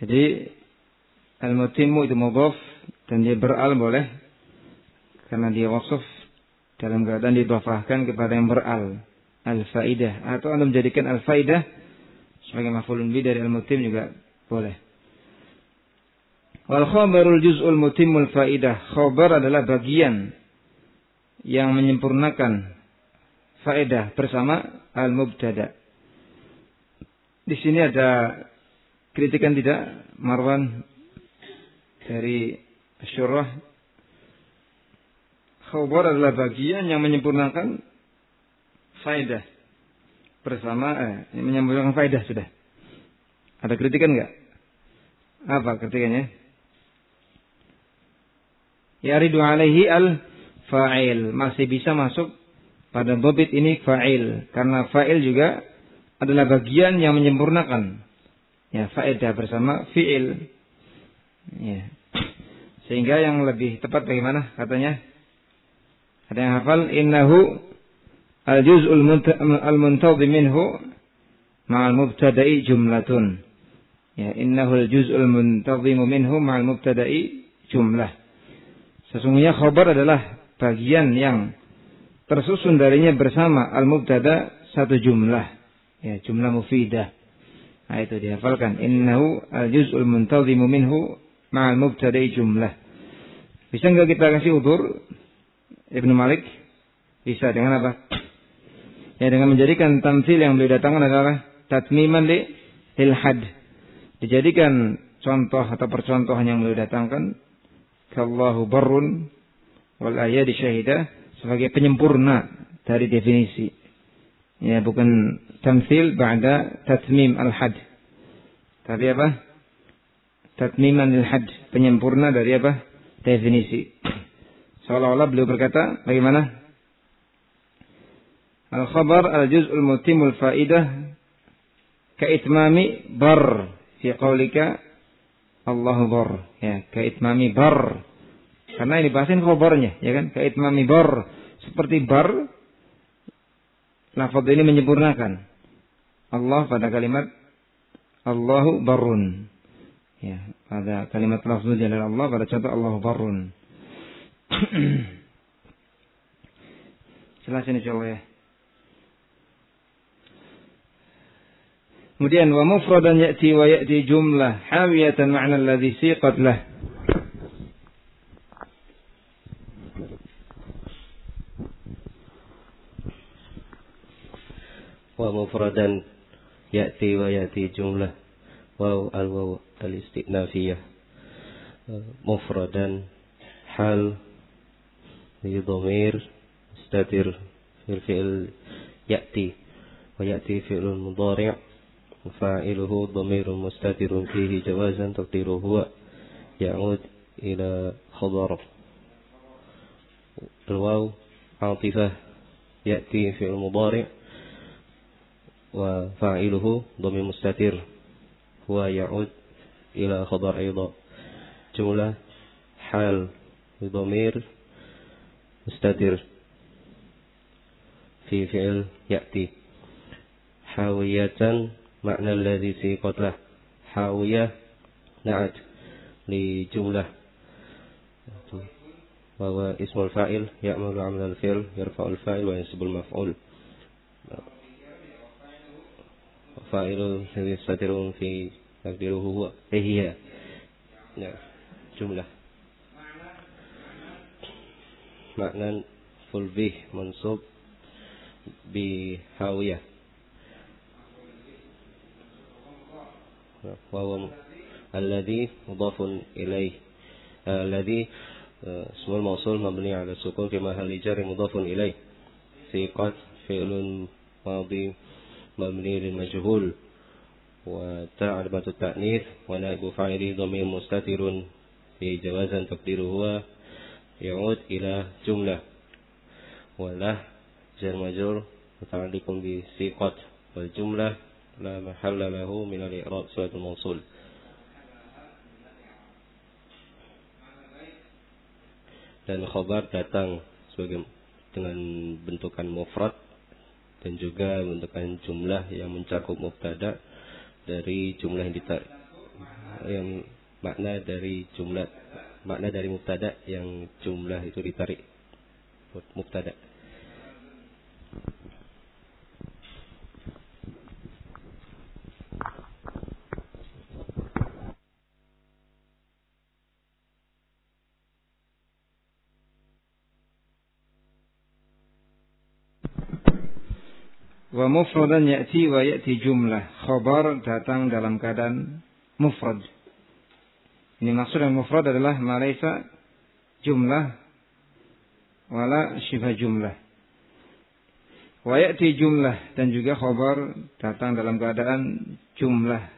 Jadi al-mutimmu itu mudhaf dan dia beral boleh karena dia wasf dalam keadaan didhafahkan kepada yang beral. Al-faidah atau Anda menjadikan al-faidah sebagai maf'ulun bi dari al-mutim juga boleh. Wal khabarul juz'ul mutimmul faidah. Khabar adalah bagian yang menyempurnakan faedah bersama al-mubtada. Di sini ada kritikan tidak Marwan dari Syurah? Khabar adalah bagian yang menyempurnakan faedah bersama menyempurnakan faedah sudah. Ada kritikan enggak? Apa kritikannya? Yaridu alaihi al-fa'il. Masih bisa masuk pada dhabit ini fa'il. Karena fa'il juga adalah bagian yang menyempurnakan ya faedah bersama fi'il. Ya. Sehingga yang lebih tepat bagaimana katanya? Ada yang hafal? Innahu al-juz'ul al-muntadhim minhu ma'al mubtada'i jumlatun. Ya, innahu al-juz'ul muntadhim minhu ma'al mubtada'i jumlah. Sesungguhnya khabar adalah bagian yang tersusun darinya bersama al-mubtada satu jumlah. Ya, jumlah mufidah. Nah, itu dihafalkan. Innahu al-juz'ul muntadhimu minhu ma'al mubtada'i jumlah. Bisa enggak kita kasih udzur Ibnu Malik? Bisa dengan apa? Ya, dengan menjadikan tamtsil yang beliau datangkan adalah tatmiman lil had. Dijadikan contoh atau percontohan yang beliau datangkan kallahu barrun wal ayadi syahidah sebagai penyempurna dari definisi. Ya, bukan tamtsil ba'da tatmim al-had. Tapi apa? Tatmiman lil had, penyempurna dari apa? Definisi. Seolah-olah beliau berkata, bagaimana? Al-khabar al-juz'ul mutimul faidah ka'itmami bar fi qaulika Allahu bar, ya, kaitmami bar. Karena ini bahasin khabarnya, ya kan? Kaitmami bar, seperti bar. Lafaz ini menyempurnakan Allah pada kalimat Allahu barun. Ya, pada kalimat lafzul jalal Allah pada contoh Allahu barun. Jelasin insyaallah ya. Kemudian wa mufradan ya'ti wa ya'ti jumlah hawiyatan ma'na alladhi siqat lah. Wa mufradan ya'ti wa ya'ti jumlah waw al-istinafiyah. Mufradan hal bi dhamir mustatir fil fi'l ya'ti wa ya'ti fi'lun mudhari'. فاعله ضمير مستتر فيه جوازا تقديره هو يعود إلى خبر. الواو عاطفة يأتي في المضارع وفاعله ضمير مستتر هو يعود إلى خبر أيضا. جملة حال ضمير مستتر في فعل يأتي. حاوية معنى الذي سيقت له. حاوية نعت لجملة وهو اسم الفاعل يعمل عمل الفعل يرفع الفاعل وينصب المفعول. فاعل الذي يستتر في تقديره هو هي جملة. معنى فل به منصوب بحاوية وهو الذي مضاف إليه. الذي اسم الموصول مبني على السكون في محل جر مضاف إليه. ثقات فعل ماضي مبني للمجهول وتاء علامة التأنيث ونائب فاعله ضمير مستتر في جوازا تقديره هو يعود إلى جملة. وله جر مجرور متعلق بثقات والجملة لا محل له من الإعراب صلة الموصول. Dan khabar datang sebagai dengan bentukan mufrad dan juga bentukan jumlah yang mencakup mubtada dari jumlah yang makna dari jumlah, makna dari mubtada yang jumlah itu ditarik buat mubtada. Wa mufradan ya'ti wa ya'ti jumlah. Khabar datang dalam keadaan mufrad. Ini maksud yang mufrad adalah malaisa jumlah wala syibha jumlah. Wa ya'ti jumlah, dan juga khabar datang dalam keadaan jumlah.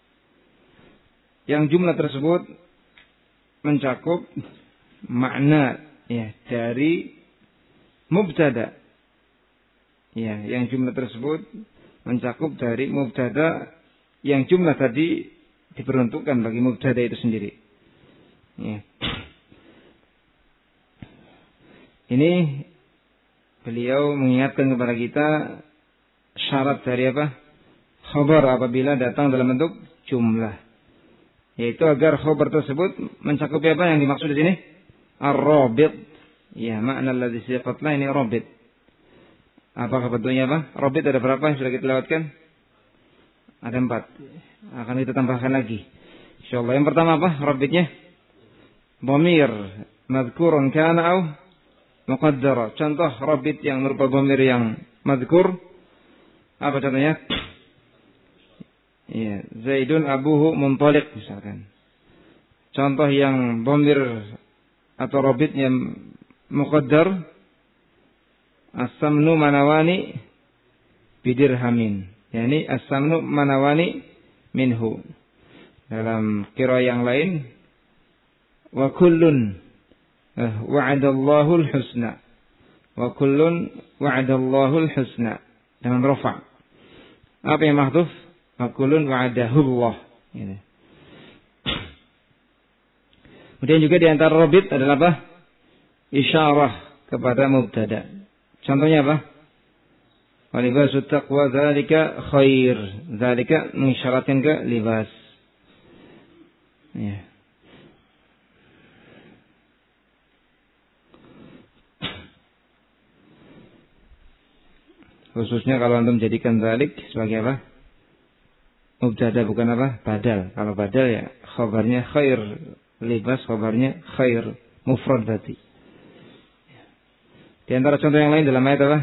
Yang jumlah tersebut mencakup makna ya dari mubtada. Ya, yang jumlah tersebut mencakup dari mubtada yang jumlah tadi diperuntukkan bagi mubtada itu sendiri. Ya. Ini beliau mengingatkan kepada kita syarat dari apa? Khabar apabila datang dalam bentuk jumlah. Yaitu agar khabar tersebut mencakup apa yang dimaksud di sini? Ar-rabit. Ya, makna alladzi sifatlah ini rabit. Apakah bentuknya apa? Rabit ada berapa yang sudah kita lewatkan? Ada 4. Akan kita tambahkan lagi. Insyaallah. Yang pertama apa? Rabitnya dhamir madhkurun kana au muqaddara. Contoh rabit yang berupa dhamir yang madhkur. Apa contohnya? Ya, Zaidun abuhu muntaliq misalkan. Contoh yang dhamir atau rabit yang muqaddar, as-samnu manawani bidirhamin. Yani as-samnu manawani minhu. Dalam qiraah yang lain, wa kullun wa'adallahu al-husna. Wa kullun wa'adallahu al-husna. Dengan rafa'. Apa yang mahdhuf? Wa kullun wa'adahu Allah. Gitu. Kemudian juga di antara rabit adalah apa? Isyarah kepada mubtada. Contohnya apa? Walibasut taqwa dzalika khair. Dzalika mengisyaratkan ke libas. Ya. Khususnya kalau antum jadikan dzalik sebagai apa? Mubtada, bukan apa? Badal. Kalau badal ya khabarnya khair, libas khabarnya khair, mufrad berarti. Di antara contoh yang lain dalam ayat apa?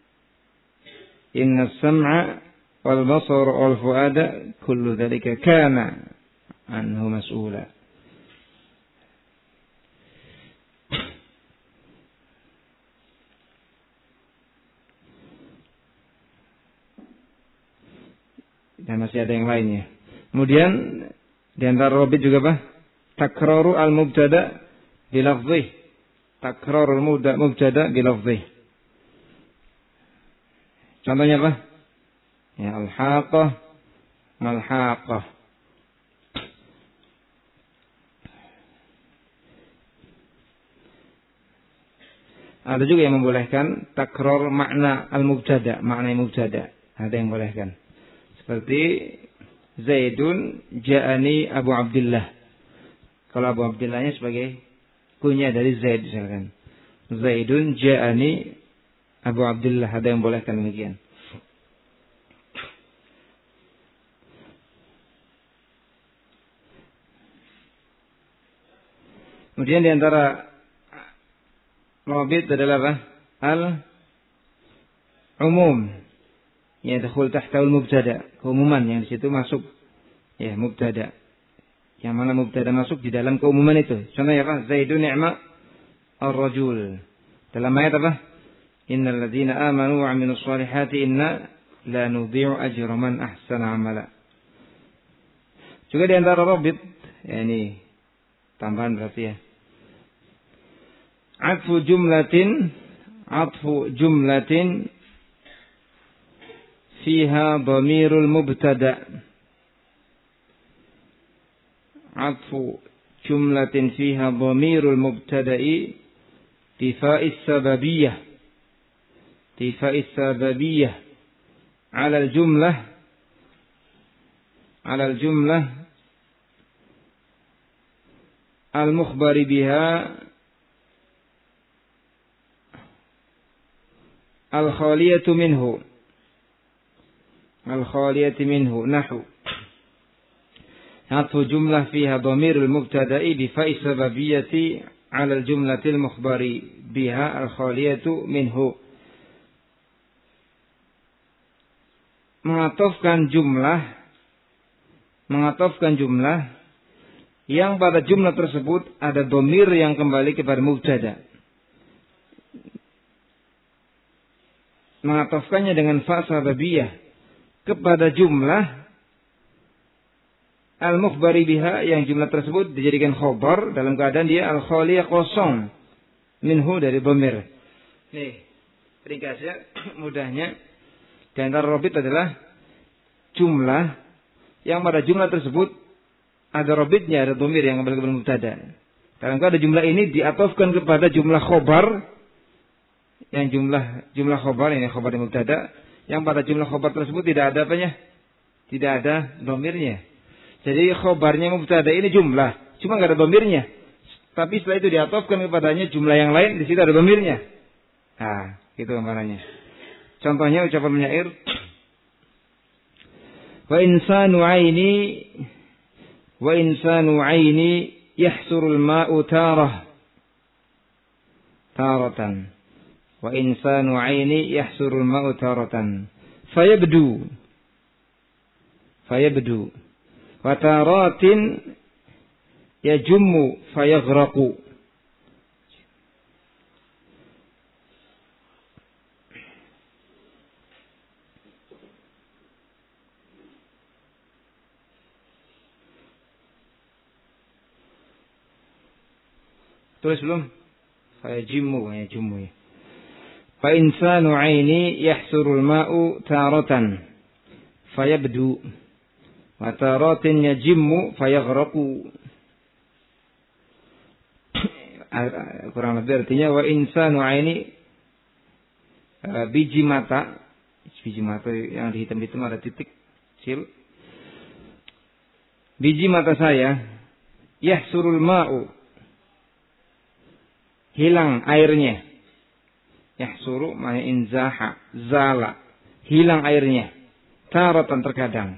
Inna sam'a wal basar wal fuada kullu dzalika kana anhu mas'ula. Dan masih ada yang lainnya. Kemudian di antara robit juga apa? Takraru al-mubtada bi lafdhihi. Takrarul mubtada bi lafdhihi. Contohnya apa? Ya, al-haqah, mal-haqah. Ada juga yang membolehkan takrar makna al-mubtada, makna mubtada. Ada yang membolehkan. Seperti Zaidun ja'ani Abu Abdullah. Kalau Abu Abdullahnya sebagai kunya dari Zaid misalkan. Zaidun ja'ani Abu Abdullah, ada yang bolehkan demikian. Kemudian di antara rabit adalah apa? Al-umum. Yadkhul tahta al-mubtada. Keumuman yang di situ masuk ya mubtada. Yang mana mubtada masuk di dalam keumuman itu. Contohnya apa? Zaidun ni'ma ar-rajul. Dalam ayat apa? Innal ladzina amanu wa 'amilus shalihati inna la nudhi'u ajra man ahsana 'amala. Juga di antara rabit, ya ini tambahan berarti ya. Atfu jumlatin fiha dhamirul mubtada. Atfu jumlatin fiha dhamirul mubtada'i tifa'is sababiyyah. Tifa'is sababiyyah 'ala al-jumlah al-mukhbari biha al-khaliyatu minhu. Al-khaliyatu minhu nahu. Atfu jumlah fiha dhamirul mubtada'i bi fa'i sababiyyati 'ala al-jumlatil mukhbari biha al-khaliyatu minhu. Mengatofkan jumlah yang pada jumlah tersebut ada dhamir yang kembali kepada mubtada. Mengatofkannya dengan fa' sababiyah kepada jumlah al-mukhbari biha yang jumlah tersebut dijadikan khobar dalam keadaan dia al-khaliyah kosong minhu dari dhamir. Nih, ringkasnya mudahnya di antara robit adalah jumlah yang pada jumlah tersebut ada robitnya, ada dhamir yang kembali kepada mubtada. Dalam keadaan jumlah ini diatofkan kepada jumlah khobar yang jumlah khobar ini khobar di mubtada yang pada jumlah khobar tersebut tidak ada apanya? Tidak ada dhamirnya. Jadi khobarnya mubtada ini jumlah, cuma enggak ada dhamirnya. Tapi setelah itu diatofkan kepadanya jumlah yang lain, di situ ada dhamirnya. Nah, itu gambarannya. Contohnya ucapan penyair wa insanu aini yahsurul ma'u taratan. Wa insanu aini yahsurul ma'u taratan. Fayabdu. Wa taratin yajummu fayaghraqu. Tulis belum? Fayajimmu ya. Fa insanu aini yahsurul ma'u taratan fayabdu wa taratin yajimmu fayaghraqu. Kurang lebih artinya wa insanu aini biji mata yang dihitam-hitam ada titik kecil. Biji mata saya yahsurul ma'u hilang airnya. Yahsuru maknanya inzaha, zala, hilang airnya. Taratan terkadang.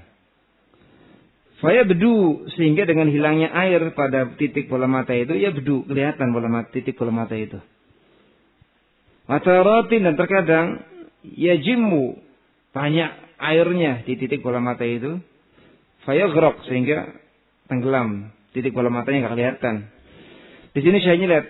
Fayabdu sehingga dengan hilangnya air pada titik bola mata itu yabdu kelihatan titik bola mata itu. Wa taratin dan terkadang yajimmu banyak airnya di titik bola mata itu. Fayaghraq sehingga tenggelam, titik bola matanya enggak kelihatan. Di sini saya lihat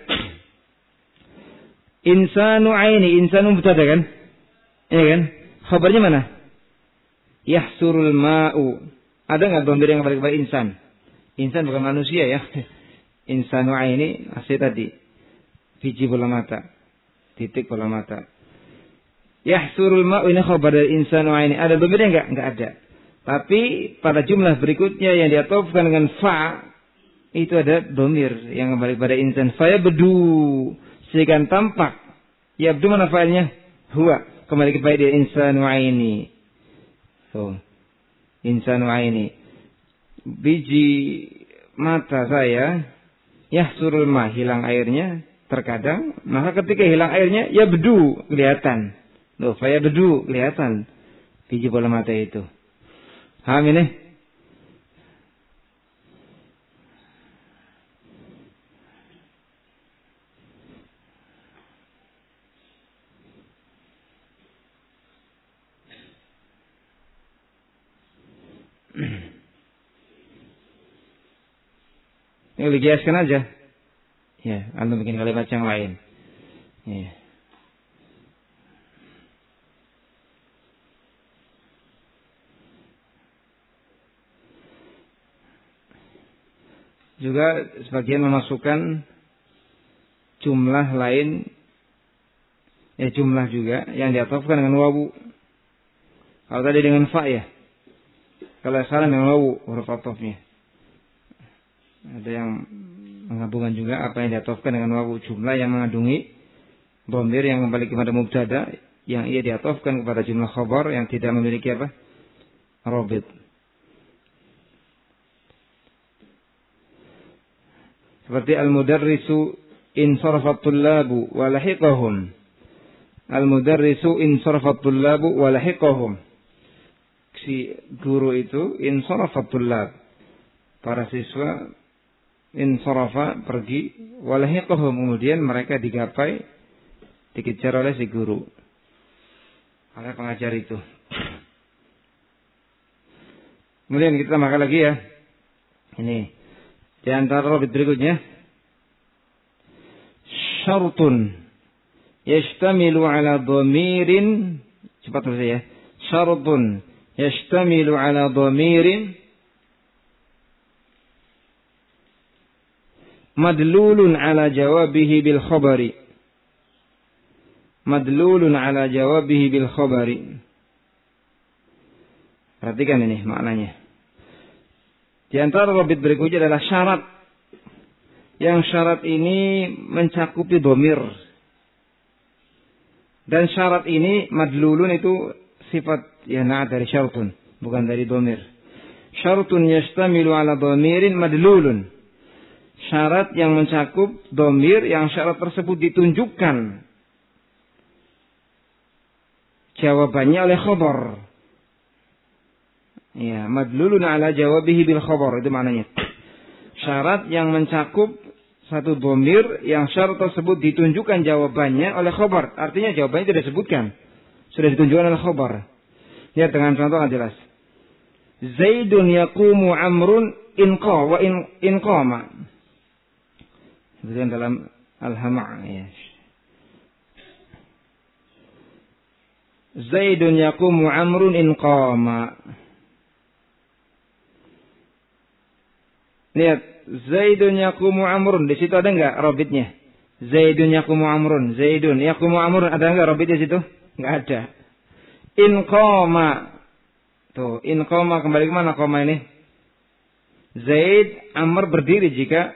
insanu aini, insanu mubtada kan? Iya kan? Khabarnya mana? Yahsurul ma'u. Ada enggak dhamir yang kembali kepada insan? Insan bukan manusia ya. Insanu aini asli tadi. Biji bola mata. Titik bola mata. Yahsurul ma'u ini khabar dari insanu aini. Ada dhamirnya enggak? Enggak ada. Tapi pada jumlah berikutnya yang diatofkan dengan fa itu ada dhamir yang kembali kepada insan. Fa yabdu sehingga tampak. Yabdu mana fa'ilnya? Huwa. Kembali kepada dia insanu aini. So, insanu aini. Biji mata saya yahsurul ma hilang airnya terkadang. Maka ketika hilang airnya yabdu kelihatan. Loh, fa yabdu kelihatan biji bola mata itu. Paham ini? Ini dikiaskan aja. Ya, antum bikin kalimat yang lain. Ya. Juga sebagian memasukkan jumlah lain, jumlah juga yang diatofkan dengan wawu. Kalau tadi dengan fa ya. Kalau salah dengan wawu huruf atofnya. Ada yang menggabungkan juga apa yang diatofkan dengan wawu, jumlah yang mengandungi dhamir yang kembali kepada mubtada yang ia diatofkan kepada jumlah khabar yang tidak memiliki apa? Rabit. Seperti al-mudarrisu in sarafat tullabu wa lahiqahum. Al-mudarrisu in sarafat tullabu wa lahiqahum. Si guru itu in sarafat tullab. Para siswa in sarafa pergi wa lahiqahum, kemudian mereka digapai, dikejar oleh si guru, oleh pengajar itu. Kemudian kita tambahkan lagi ya. Ini di antara robit berikutnya, syartun yashtamilu ala dhamirin, cepat tulis ya. Syartun yashtamilu ala dhamirin madlulun ala jawabihi bil khabari. Madlulun ala jawabihi bil khabari. Perhatikan ini maknanya. Di antara robit berikutnya adalah syarat. Yang syarat ini mencakupi dhamir. Dan syarat ini madlulun itu sifat na'at dari syartun, bukan dari dhamir. Syartun yastamilu ala dhamirin madlulun. Syarat yang mencakup dhamir, yang syarat tersebut ditunjukkan jawabannya oleh khabar. Ya, madlulun ala jawabihi bil khabar, itu maknanya. Syarat yang mencakup satu dhamir yang syarat tersebut ditunjukkan jawabannya oleh khabar. Artinya jawabannya tidak disebutkan, sudah ditunjukkan oleh khabar. Lihat dengan contoh yang jelas. Zaidun yaqumu amrun in qama. Sebutkan dalam Al-Hama' ya. Zaidun yaqumu amrun in qama. Lihat, Zaidun yaqumu amrun, di situ ada enggak robitnya? Zaidun yaqumu amrun, Zaidun yaqumu amrun, ada enggak robitnya di situ? Enggak ada. In qama. Tuh, in qama kembali ke mana qama ini? Zaid, Amr berdiri jika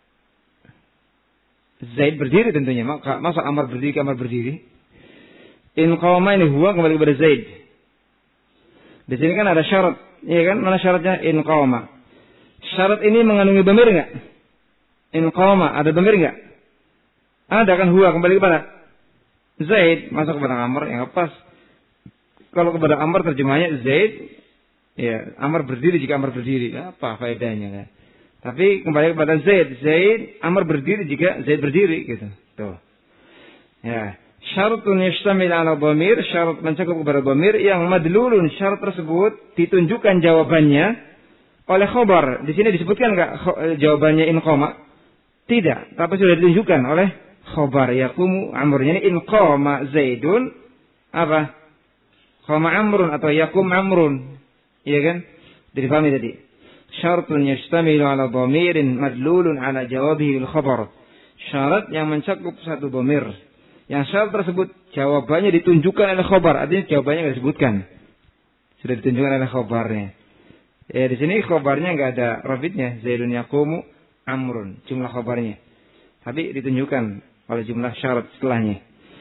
Zaid berdiri tentunya. Masa Amr berdiri ke Amr berdiri? In qama ini huwa kembali kepada Zaid. Di sini kan ada syarat, iya kan? Mana syaratnya? In qama. Syarat ini mengandungi dhamir enggak? In qama, ada dhamir enggak? Ada kan, huwa kembali kepada Zaid, masuk kepada Amr, yang pas. Kalau kepada Amr terjemahnya Zaid, ya Amr berdiri jika Amr berdiri, apa faedahnya kan? Tapi kembali kepada Zaid, Amr berdiri jika Zaid berdiri, gitu. Tuh. Ya, syaratun yashtamil ala dhamir, syarat mencakup kepada dhamir yang madlulun, syarat tersebut ditunjukkan jawabannya oleh khabar. Di sini disebutkan enggak jawabannya in qama? Tidak, tapi sudah ditunjukkan oleh khabar. Yaqumu amrun, in qama Zaidun apa? Qama amrun atau yaqum amrun. Iya kan? Dipahami tadi. Syartun yashtamilu ala dhamirin madlulun ala jawabihi bil khabar. Syarat yang mencakup satu dhamir. Yang syarat tersebut jawabannya ditunjukkan oleh khabar, artinya jawabannya enggak disebutkan. Sudah ditunjukkan oleh khabarnya. Ya, di sini khabarnya enggak ada rabitnya, Zaidun yaqumu amrun, jumlah khabarnya. Tapi ditunjukkan oleh jumlah syarat setelahnya.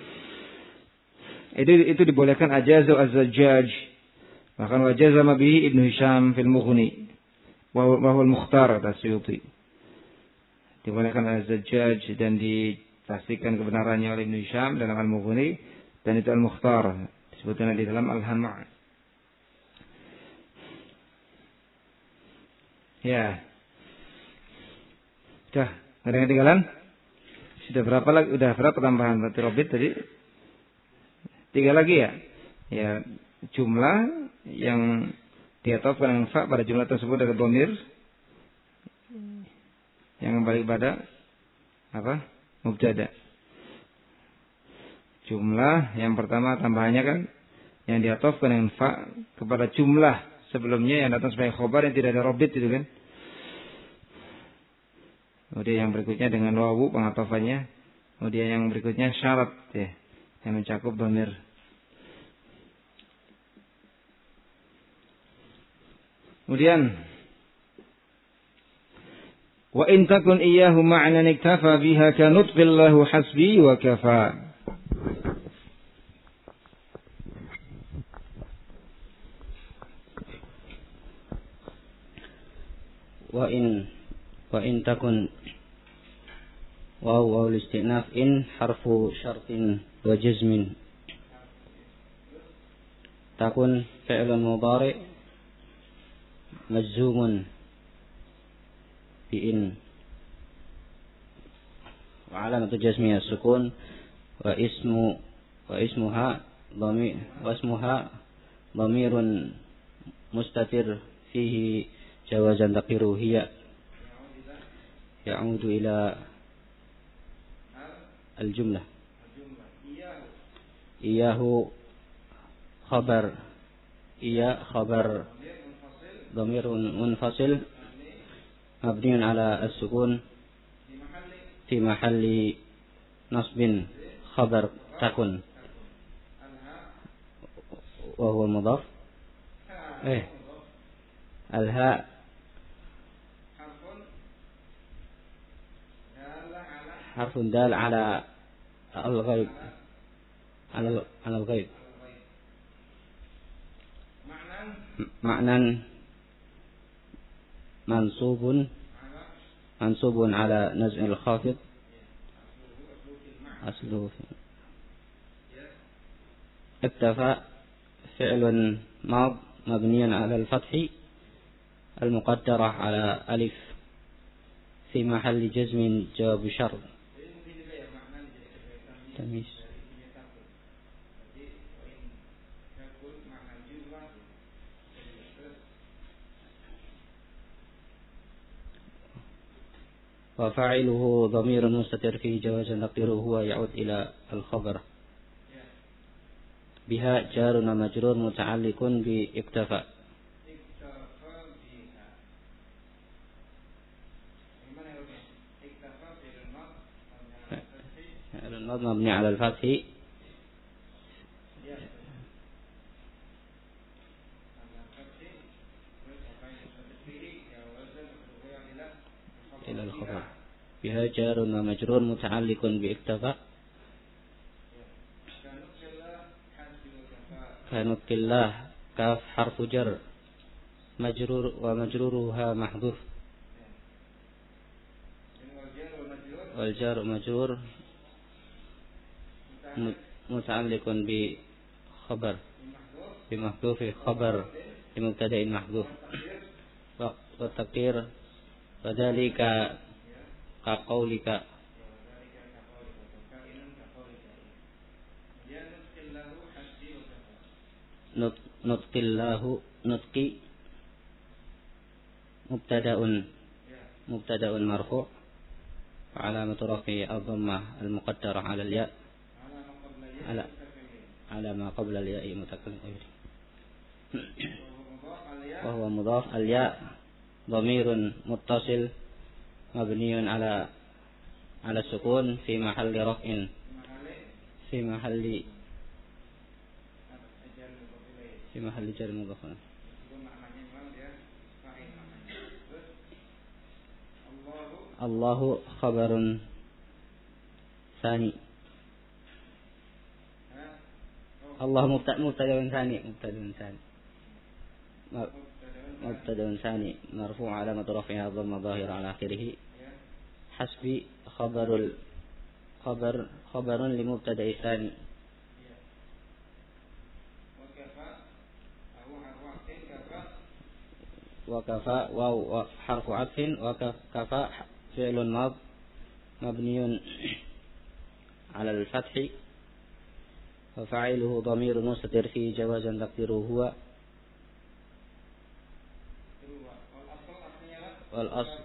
Itu dibolehkan ajazu az-Zajjaj. Bahkan wajazama bihi Ibnu Hisham fil Mughni. Wa huwa al-Mukhtar Tasyuti. Dibolehkan az-Zajjaj dan dipastikan kebenarannya oleh Ibnu Hisham dalam Al-Mughni, dan itu al-Mukhtar disebutkan di dalam Al-Hama'. Ya. Sudah, ada yang ketinggalan? Sudah berapa lagi? Udah berapa tambahan berarti robit tadi? 3 lagi ya? Ya, jumlah yang diatofkan dengan fa pada jumlah tersebut ada dhamir yang kembali pada apa? Mubtada. Jumlah yang pertama tambahannya kan yang diatofkan dengan fa kepada jumlah sebelumnya yang datang sebagai khobar yang tidak ada robit itu kan. Kemudian yang berikutnya dengan wawu pengatofannya. Kemudian yang berikutnya syarat ya, yang mencakup dhamir. Kemudian wa in takun iyyahu ma'nan iktafa biha ka nutqillahu hasbi wa kafa. Wa in takun واو الاستئناف إن حرف شرط وجزم تكون فعل مضارع مجزوم بإن وعلامة جزمها السكون واسمها ضمير مستتر فيه جوازا تقديره هي يعود إلى الجملة إياه خبر ضمير منفصل مبني على السكون في محل نصب خبر تكن وهو مضاف الهاء حرف دال على الغيب على الغيب معنى منصوب على نزع الخافض أصله اكتفى فعل ماض مبني على الفتح المقدرة على ألف في محل جزم جواب شرط تمييز وفاعله ضمير مستتر فيه جوازا تقديره هو يعود إلى الخبر بها جار ومجرور متعلق باكتفى النظم مبني على الفتح إلى الخبر بها جار ومجرور متعلق باكتفى كنطق الله كاف حرف جر مجرور ومجرورها محذوف والجار مجرور متعلق بخبر بمحذوف خبر بمبتدأ محذوف والتقدير وذلك كقولك نطقي مبتدأ مرفوع وعلامة رفعه الضمة المقدرة على الياء على ما قبل الياء متكلم غيره وهو مضاف الياء ضمير متصل مبني على السكون في محل رفع في محل جر مضاف الله خبر ثاني الله مبتدأ ثاني مرفوع علامة رفعها ضمة ظاهرة على آخره حسبي خبر لمبتدأ ثاني وكفى واو حرف عطف وكفى فعل ماض مبني على الفتح وفاعله ضمير مستتر فيه جوازا تقديره هو والأصل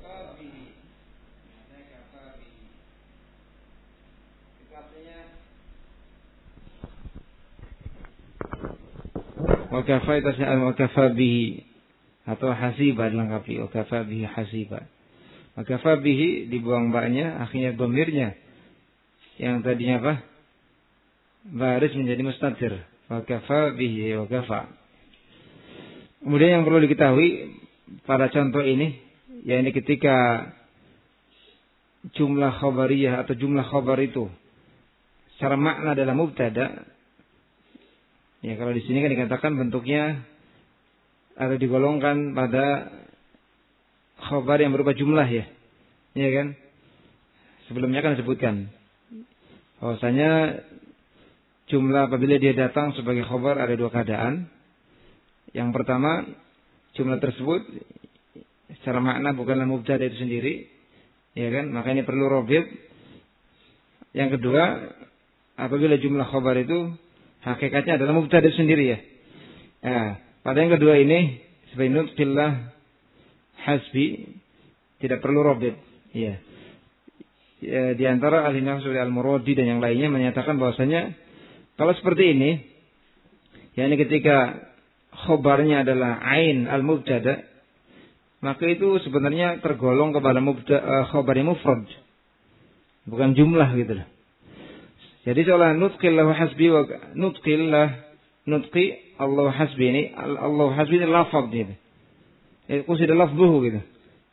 wakafa itu wakafa bihi atau hasiba dilengkapi wakafa bihi hasiba. Wakafa bihi dibuang baknya, akhirnya dhamirnya yang tadinya apa? Baris menjadi mustatir. Wakafa bihi wakafa. Kemudian yang perlu diketahui pada contoh ini, yakni ketika jumlah khabariyah atau jumlah khabar itu secara makna adalah mubtada. Ya, kalau di sini kan dikatakan bentuknya atau digolongkan pada khabar yang berupa jumlah ya. Iya kan? sebelumnya kan disebutkan bahwasanya jumlah apabila dia datang sebagai khabar ada dua keadaan. Yang pertama, jumlah tersebut secara makna bukanlah mubtada itu sendiri, ya kan? Maka ini perlu robit. Yang kedua, apabila jumlah khabar itu hakikatnya adalah mubtada itu sendiri ya. Pada yang kedua ini sebagai nutqillah hasbi tidak perlu robit. Ya. Di antara ahli nahwu seperti Al-Muradi dan yang lainnya menyatakan bahwasanya kalau seperti ini, yakni ketika khabarnya adalah ain al-mubtada, maka itu sebenarnya tergolong kepada khabar yang mufrad, bukan jumlah gitu loh. Jadi seolah nutqillah hasbi wa nutqi Allah hasbi ini Allah hasbi ini lafaz gitu. Qusida lafzuhu gitu.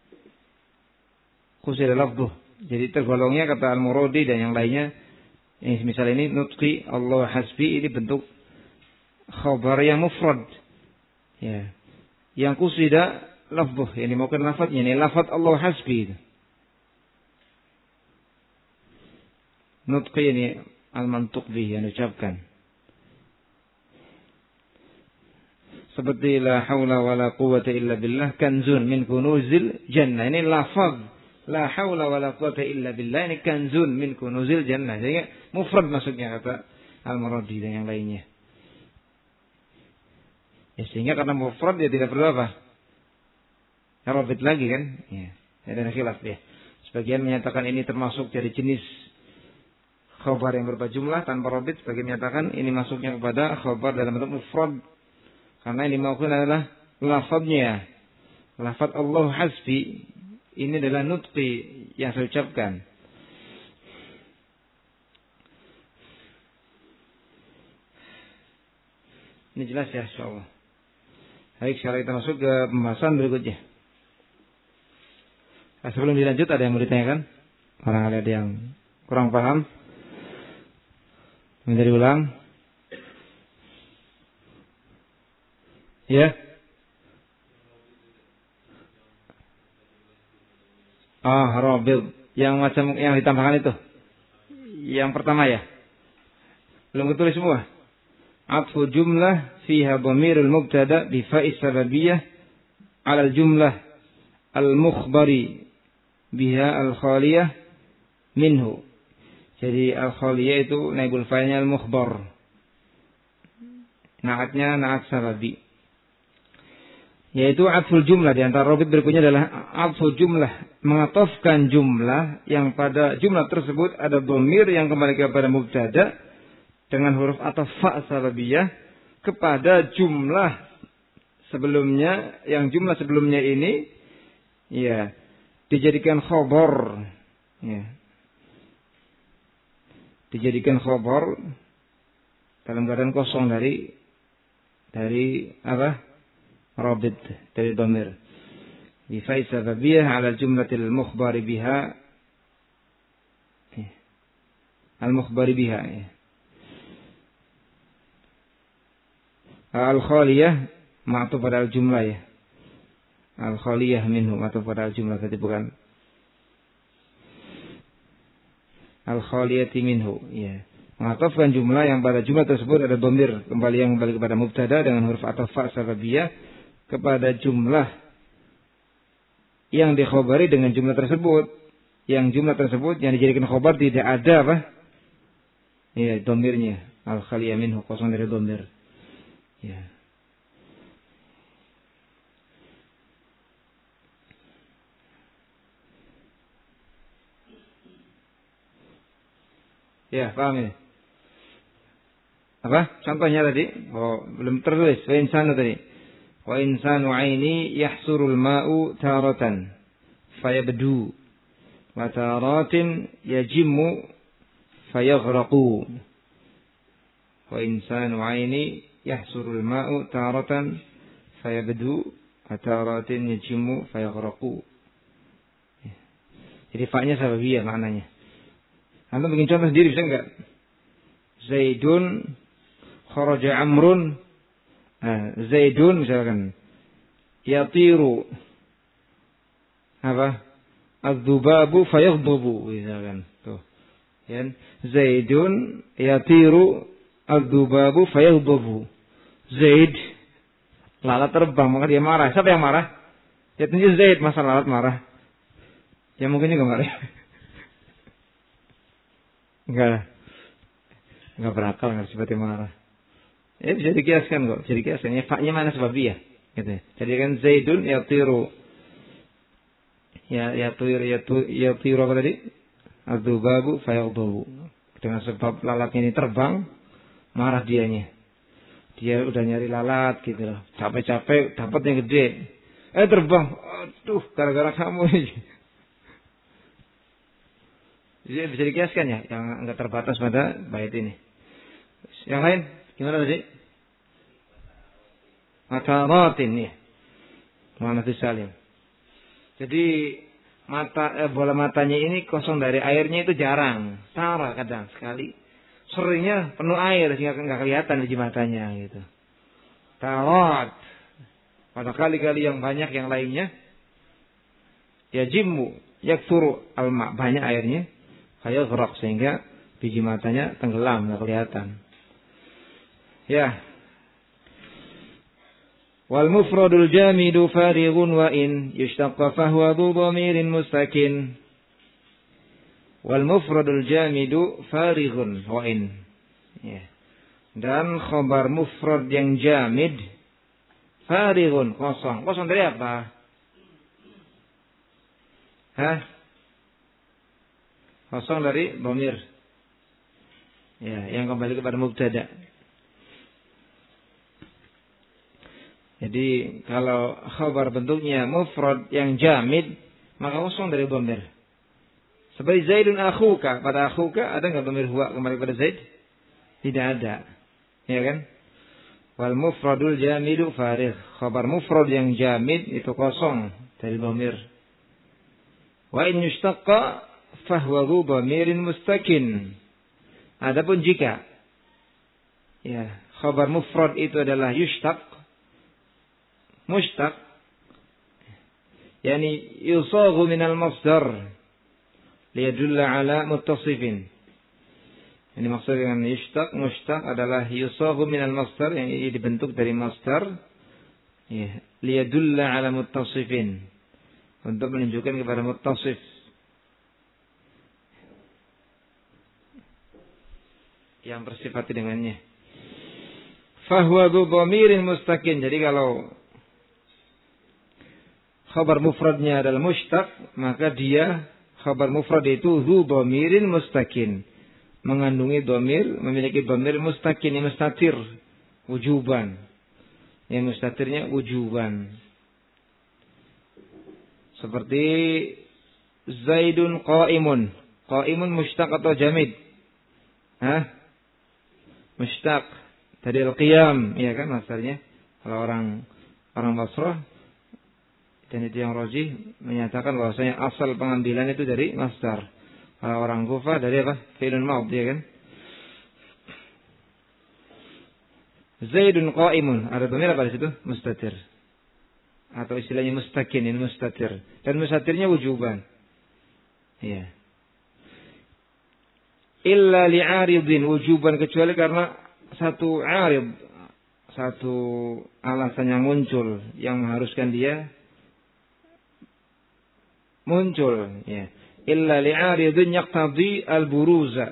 Qusida lafzuhu. Jadi tergolongnya kata Al-Muradi dan yang lainnya, ini misal ini nutqi Allah hasbi ini bentuk khabar yang mufrad. Ya. Yang qusida lafzuh, ini bukan lafaznya, ini lafaz Allah hasbi. Nutqi ini al-mantuq bihi yang diucapkan. Seperti la haula wala quwwata illa billah kanzun min kunuzil jannah. Ini lafaz la haula wala quwwata illa billah, ini kanzun min kunuzil jannah. Jadi mufrad maksudnya kata Al-Muradi dan yang lainnya. Ya, sehingga karena mufrad dia tidak perlu apa? Rabit lagi kan? Ya, ada khilaf ya. Sebagian menyatakan ini termasuk dari jenis khabar yang berupa jumlah tanpa rabit, sebagian menyatakan ini masuknya kepada khabar dalam bentuk mufrad. Karena ini maupun adalah lafadznya. Lafadz Allah hasbi ini adalah nutqi yang saya ucapkan. Ini jelas ya insyaallah. Baik, sekarang kita masuk ke pembahasan berikutnya. Nah, sebelum dilanjut ada yang mau ditanyakan? Orang ada yang kurang paham? Minta diulang? Ya? Rabit. Yang macam yang ditambahkan itu. Yang pertama ya. Belum ketulis semua. Atfu jumlah fiha dhamirul mubtada bi fa'i sababiyah 'ala al-jumlah al-mukhbari biha al-khaliyah minhu. Jadi al-khaliyah itu naibul fa'ilnya al-mukhbar. Naatnya naat sababi. Yaitu atful jumlah, di antara robit berikutnya adalah atful jumlah, mengatofkan jumlah yang pada jumlah tersebut ada dhamir yang kembali kepada mubtada dengan huruf ataf fa sababiyah kepada jumlah sebelumnya, yang jumlah sebelumnya ini ya dijadikan khabar, ya dijadikan khabar dalam keadaan kosong dari apa? Rabit dari dhamir. Bi fa'i sababiyah 'ala al-jumlatil mukhbari biha al-mukhbari biha. Al-khaliyah ma'tuf pada al-jumlah ya. Al-khaliyah minhu ma'tuf pada al-jumlah, berarti bukan al-khaliyati minhu ya. Mengatofkan jumlah yang pada jumlah tersebut ada dhamir yang kembali kepada mubtada dengan huruf ataf fa sababiyah kepada jumlah yang dikhobari dengan jumlah tersebut. Yang jumlah tersebut yang dijadikan khobar tidak ada apa? Ya, dhamirnya. Al-khaliyah minhu, kosong dari dhamir. Ya. Ya, paham ini? Apa? Contohnya tadi? Oh, belum tertulis. Wa insanu tadi. Wa insanu aini yahsurul ma'u taratan fayabdu wa taratin yajimmu fayaghraqu. Wa insanu aini yahsurul ma'u taratan fayabdu wa taratin yajimmu fayaghraqu. Jadi fa-nya sababiyah maknanya. Anda bikin contoh sendiri bisa enggak? Zaidun kharaja Amrun. Zaidun misalkan. Yatiru. Apa? adzubabu fayaghdabu, misalkan. Tuh. Ya, Zaidun yatiru adzubabu fayaghdabu. Zaid lalat terbang maka dia marah. Siapa yang marah? Ya tentu Zaid, masa lalat marah. Ya mungkin juga marah. Enggak berakal, enggak seperti marah. Ya bisa dikiaskan kok, bisa dikiaskan. Ya fa-nya mana sebabiyah, gitu. Jadi kan Zaidun yatiru. Yatiru apa tadi? Adzubabu fayaghdabu. Dengan sebab lalatnya ini terbang, marah dianya. Dia udah nyari lalat gitu loh. Capek-capek dapatnya gede. Terbang. Aduh, gara-gara kamu ini. Jadi bisa dikiaskan ya, yang enggak terbatas pada bait ini. Yang lain gimana tadi? Mataratin ya. Muhammad Salim. Jadi bola matanya ini kosong dari airnya itu jarang. Tara kadang sekali. Seringnya penuh air sehingga enggak kelihatan biji matanya gitu. Tarat. Pada kali-kali yang banyak yang lainnya yajimmu yaksuru alma, banyak airnya. Kayak gerak sehingga biji matanya tenggelam, enggak kelihatan. Ya. Wal mufradul jamidu farighun wa in yushtaqqa fa huwa dhu dhamirin mustakin. Wal mufradul jamidu farighun wa in. Ya. Dan khabar mufrad yang jamid farighun, kosong. Kosong dari apa? Kosong dari dhamir. Ya, yang kembali kepada mubtada. Jadi kalau khabar bentuknya mufrad yang jamid, maka kosong dari dhamir. Seperti Zaidun akhuka, pada akhuka ada enggak dhamir huwa kembali pada Zaid? Tidak ada. Ya kan? Wal mufradul jamidu farigh. Khabar mufrad yang jamid itu kosong dari dhamir. Wa in yushtaqqa fahuwa dhu dhamirin mustakin. Adapun jika khabar mufrad itu adalah yushtaq, mushtaq, yani yusaghu minal masdar liyadulla ala muttasifin. Ini maksud dengan yushtaq, mushtaq adalah yusaghu minal masdar, yang dibentuk dari masdar, liyadulla ala muttasifin, untuk menunjukkan kepada muttasif. Yang bersifat dengannya. Fahuwa dhu dhamirin mustakin. Jadi kalau khabar mufradnya adalah mushtaq, maka dia khabar mufrad itu dhu dhamirin mustakin, mengandungi dhamir, memiliki dhamir mustakin yang mustatir, wujuban. Yang mustatirnya wujuban. Seperti Zaidun qa'imun. Qa'imun mushtaq atau jamid? Mushtaq dari al-qiyam, ya kan masdarnya. Kalau orang Basrah dan itu yang rajih menyatakan bahwasanya asal pengambilan itu dari masdar. Kalau orang Kufah dari apa? Fi'lun madhi, ya kan? Zaidun qa'imun, ada dhamir apa di situ? Mustatir. Atau istilahnya mustakin, ini mustatir. Dan mustatirnya wujuban. Iya. Illa li'aridin, wujuban, kecuali karena satu arid, satu alasan yang muncul yang mengharuskan dia muncul, ya. Illa li'aridin yaqtadi al-buruza,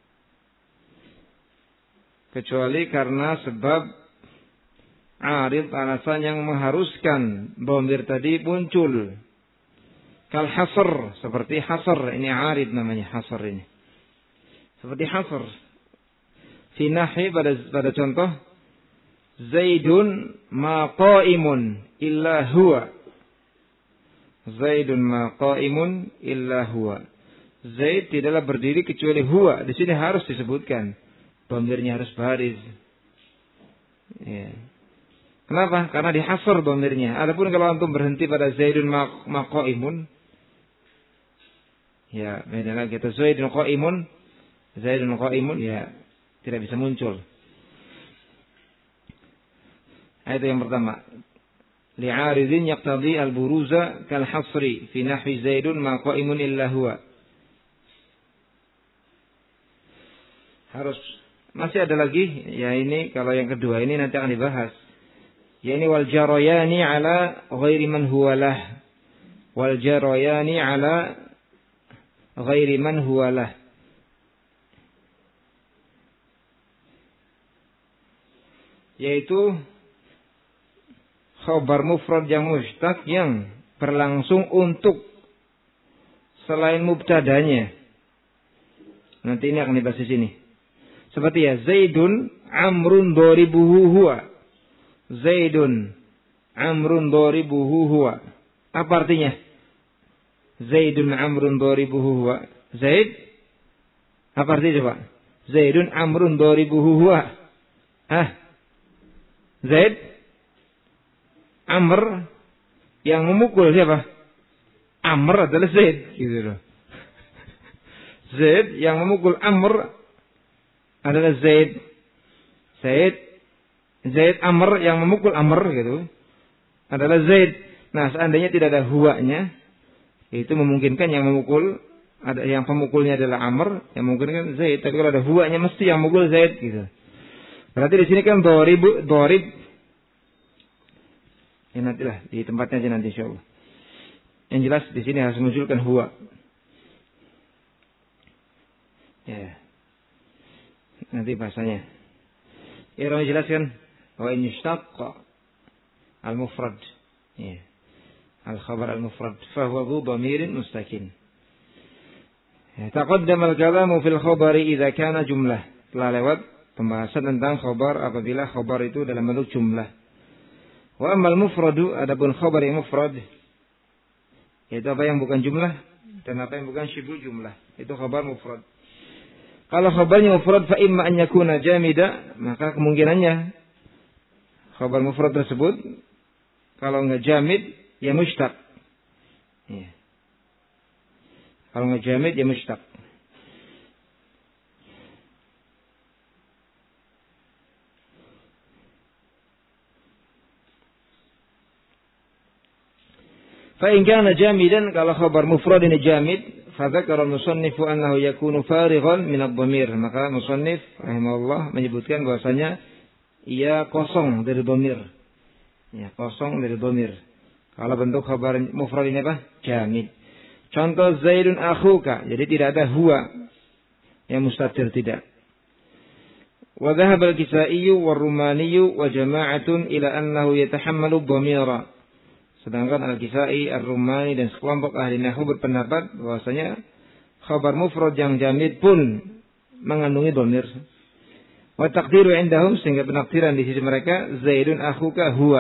kecuali karena sebab arid, alasan yang mengharuskan dhamir tadi muncul. Kal hasr, seperti hasr, ini arid namanya hasr ini. Seperti hasr. Fi nahi, pada contoh Zaidun ma qa'imun illa huwa. Zaidun ma qa'imun illa huwa. Zaid tidaklah berdiri kecuali huwa. Di sini harus disebutkan, dhamirnya harus baris. Ya. Kenapa? Karena dihasr dhamirnya. Adapun kalau antum berhenti pada Zaidun ma qa'imun, ya beda lagi. Kita Zaidun qa'imun, ya tidak bisa muncul. Itu yang pertama. li'aridin yaqtadi al-buruza kal hasri fi nahwi Zaidun ma qa'imun illa huwa. Harus masih ada lagi, ya ini kalau yang kedua ini nanti akan dibahas. Ya ini wal jarayani ala ghairi man huwa lah. Wal jarayani ala ghairi man huwa lah. Yaitu khabar mufrad yang mushtaq yang berlangsung untuk selain mubtadanya. Nanti ini akan dibahas di sini. Seperti ya, Zaidun amrun doribuhu huwa. Zaidun amrun doribuhu huwa. Apa artinya? Zaidun amrun doribuhu huwa. Zaid apa artinya coba? Zaidun amrun doribuhu huwa. Zaid Amr yang memukul siapa? Amr adalah Zaid, gitu loh. Zaid yang memukul Amr adalah Zaid. Zaid Amr yang memukul Amr gitu adalah Zaid. Nah, seandainya tidak ada huwanya, itu memungkinkan yang memukul ada yang pemukulnya adalah Amr, yang memungkinkan Zaid. Tapi kalau ada huwanya mesti yang memukul Zaid gitu. Berarti di sini kan dorib. Ya nantilah di tempatnya aja nanti insyaallah. Yang jelas di sini harus munculkan huwa. Ya. Nanti bahasanya. Ya, orang jelaskan bahwa in yushtaqqa al-mufrad. Ya. Al-khabar al-mufrad fa huwa dhu dhamirin mustakin. Ya, taqaddama al-kalamu fil khabari idza kana jumlah. Telah lewat pembahasan tentang khabar apabila khabar itu dalam bentuk jumlah. Wa ammal mufradu, adapun khabar yang mufrad, yaitu apa yang bukan jumlah dan apa yang bukan syibul jumlah, itu khabar mufrad. Kalau khabarnya mufrad fa imma an yakuna jamida, maka kemungkinannya khabar mufrad tersebut kalau enggak jamid ya mushtaq. Ya. Kalau enggak jamid ya mushtaq. Fa in kana jamidan, kalau khabar mufrad ini jamid, fa dzakara al-musannifu annahu yakunu farighan min ad-dhamir, maka musannif rahimahullah menyebutkan bahwasanya ia kosong dari dhamir. Ya, kosong dari dhamir. Kalau bentuk khabar mufrad ini apa? Jamid. Contoh Zaidun akhuka, jadi tidak ada huwa yang mustatir, tidak. Wa dhahaba al-Kisai wa Rumani wa jama'atun ila annahu yatahammalu dhamira. Sedangkan Al-Kisai, Ar-Rumani dan sekelompok ahli nahwu berpendapat bahwasanya khabar mufrad yang jamid pun mengandungi dhamir. Wa taqdiru indahum, sehingga penakdiran di sisi mereka Zaidun akhuka huwa.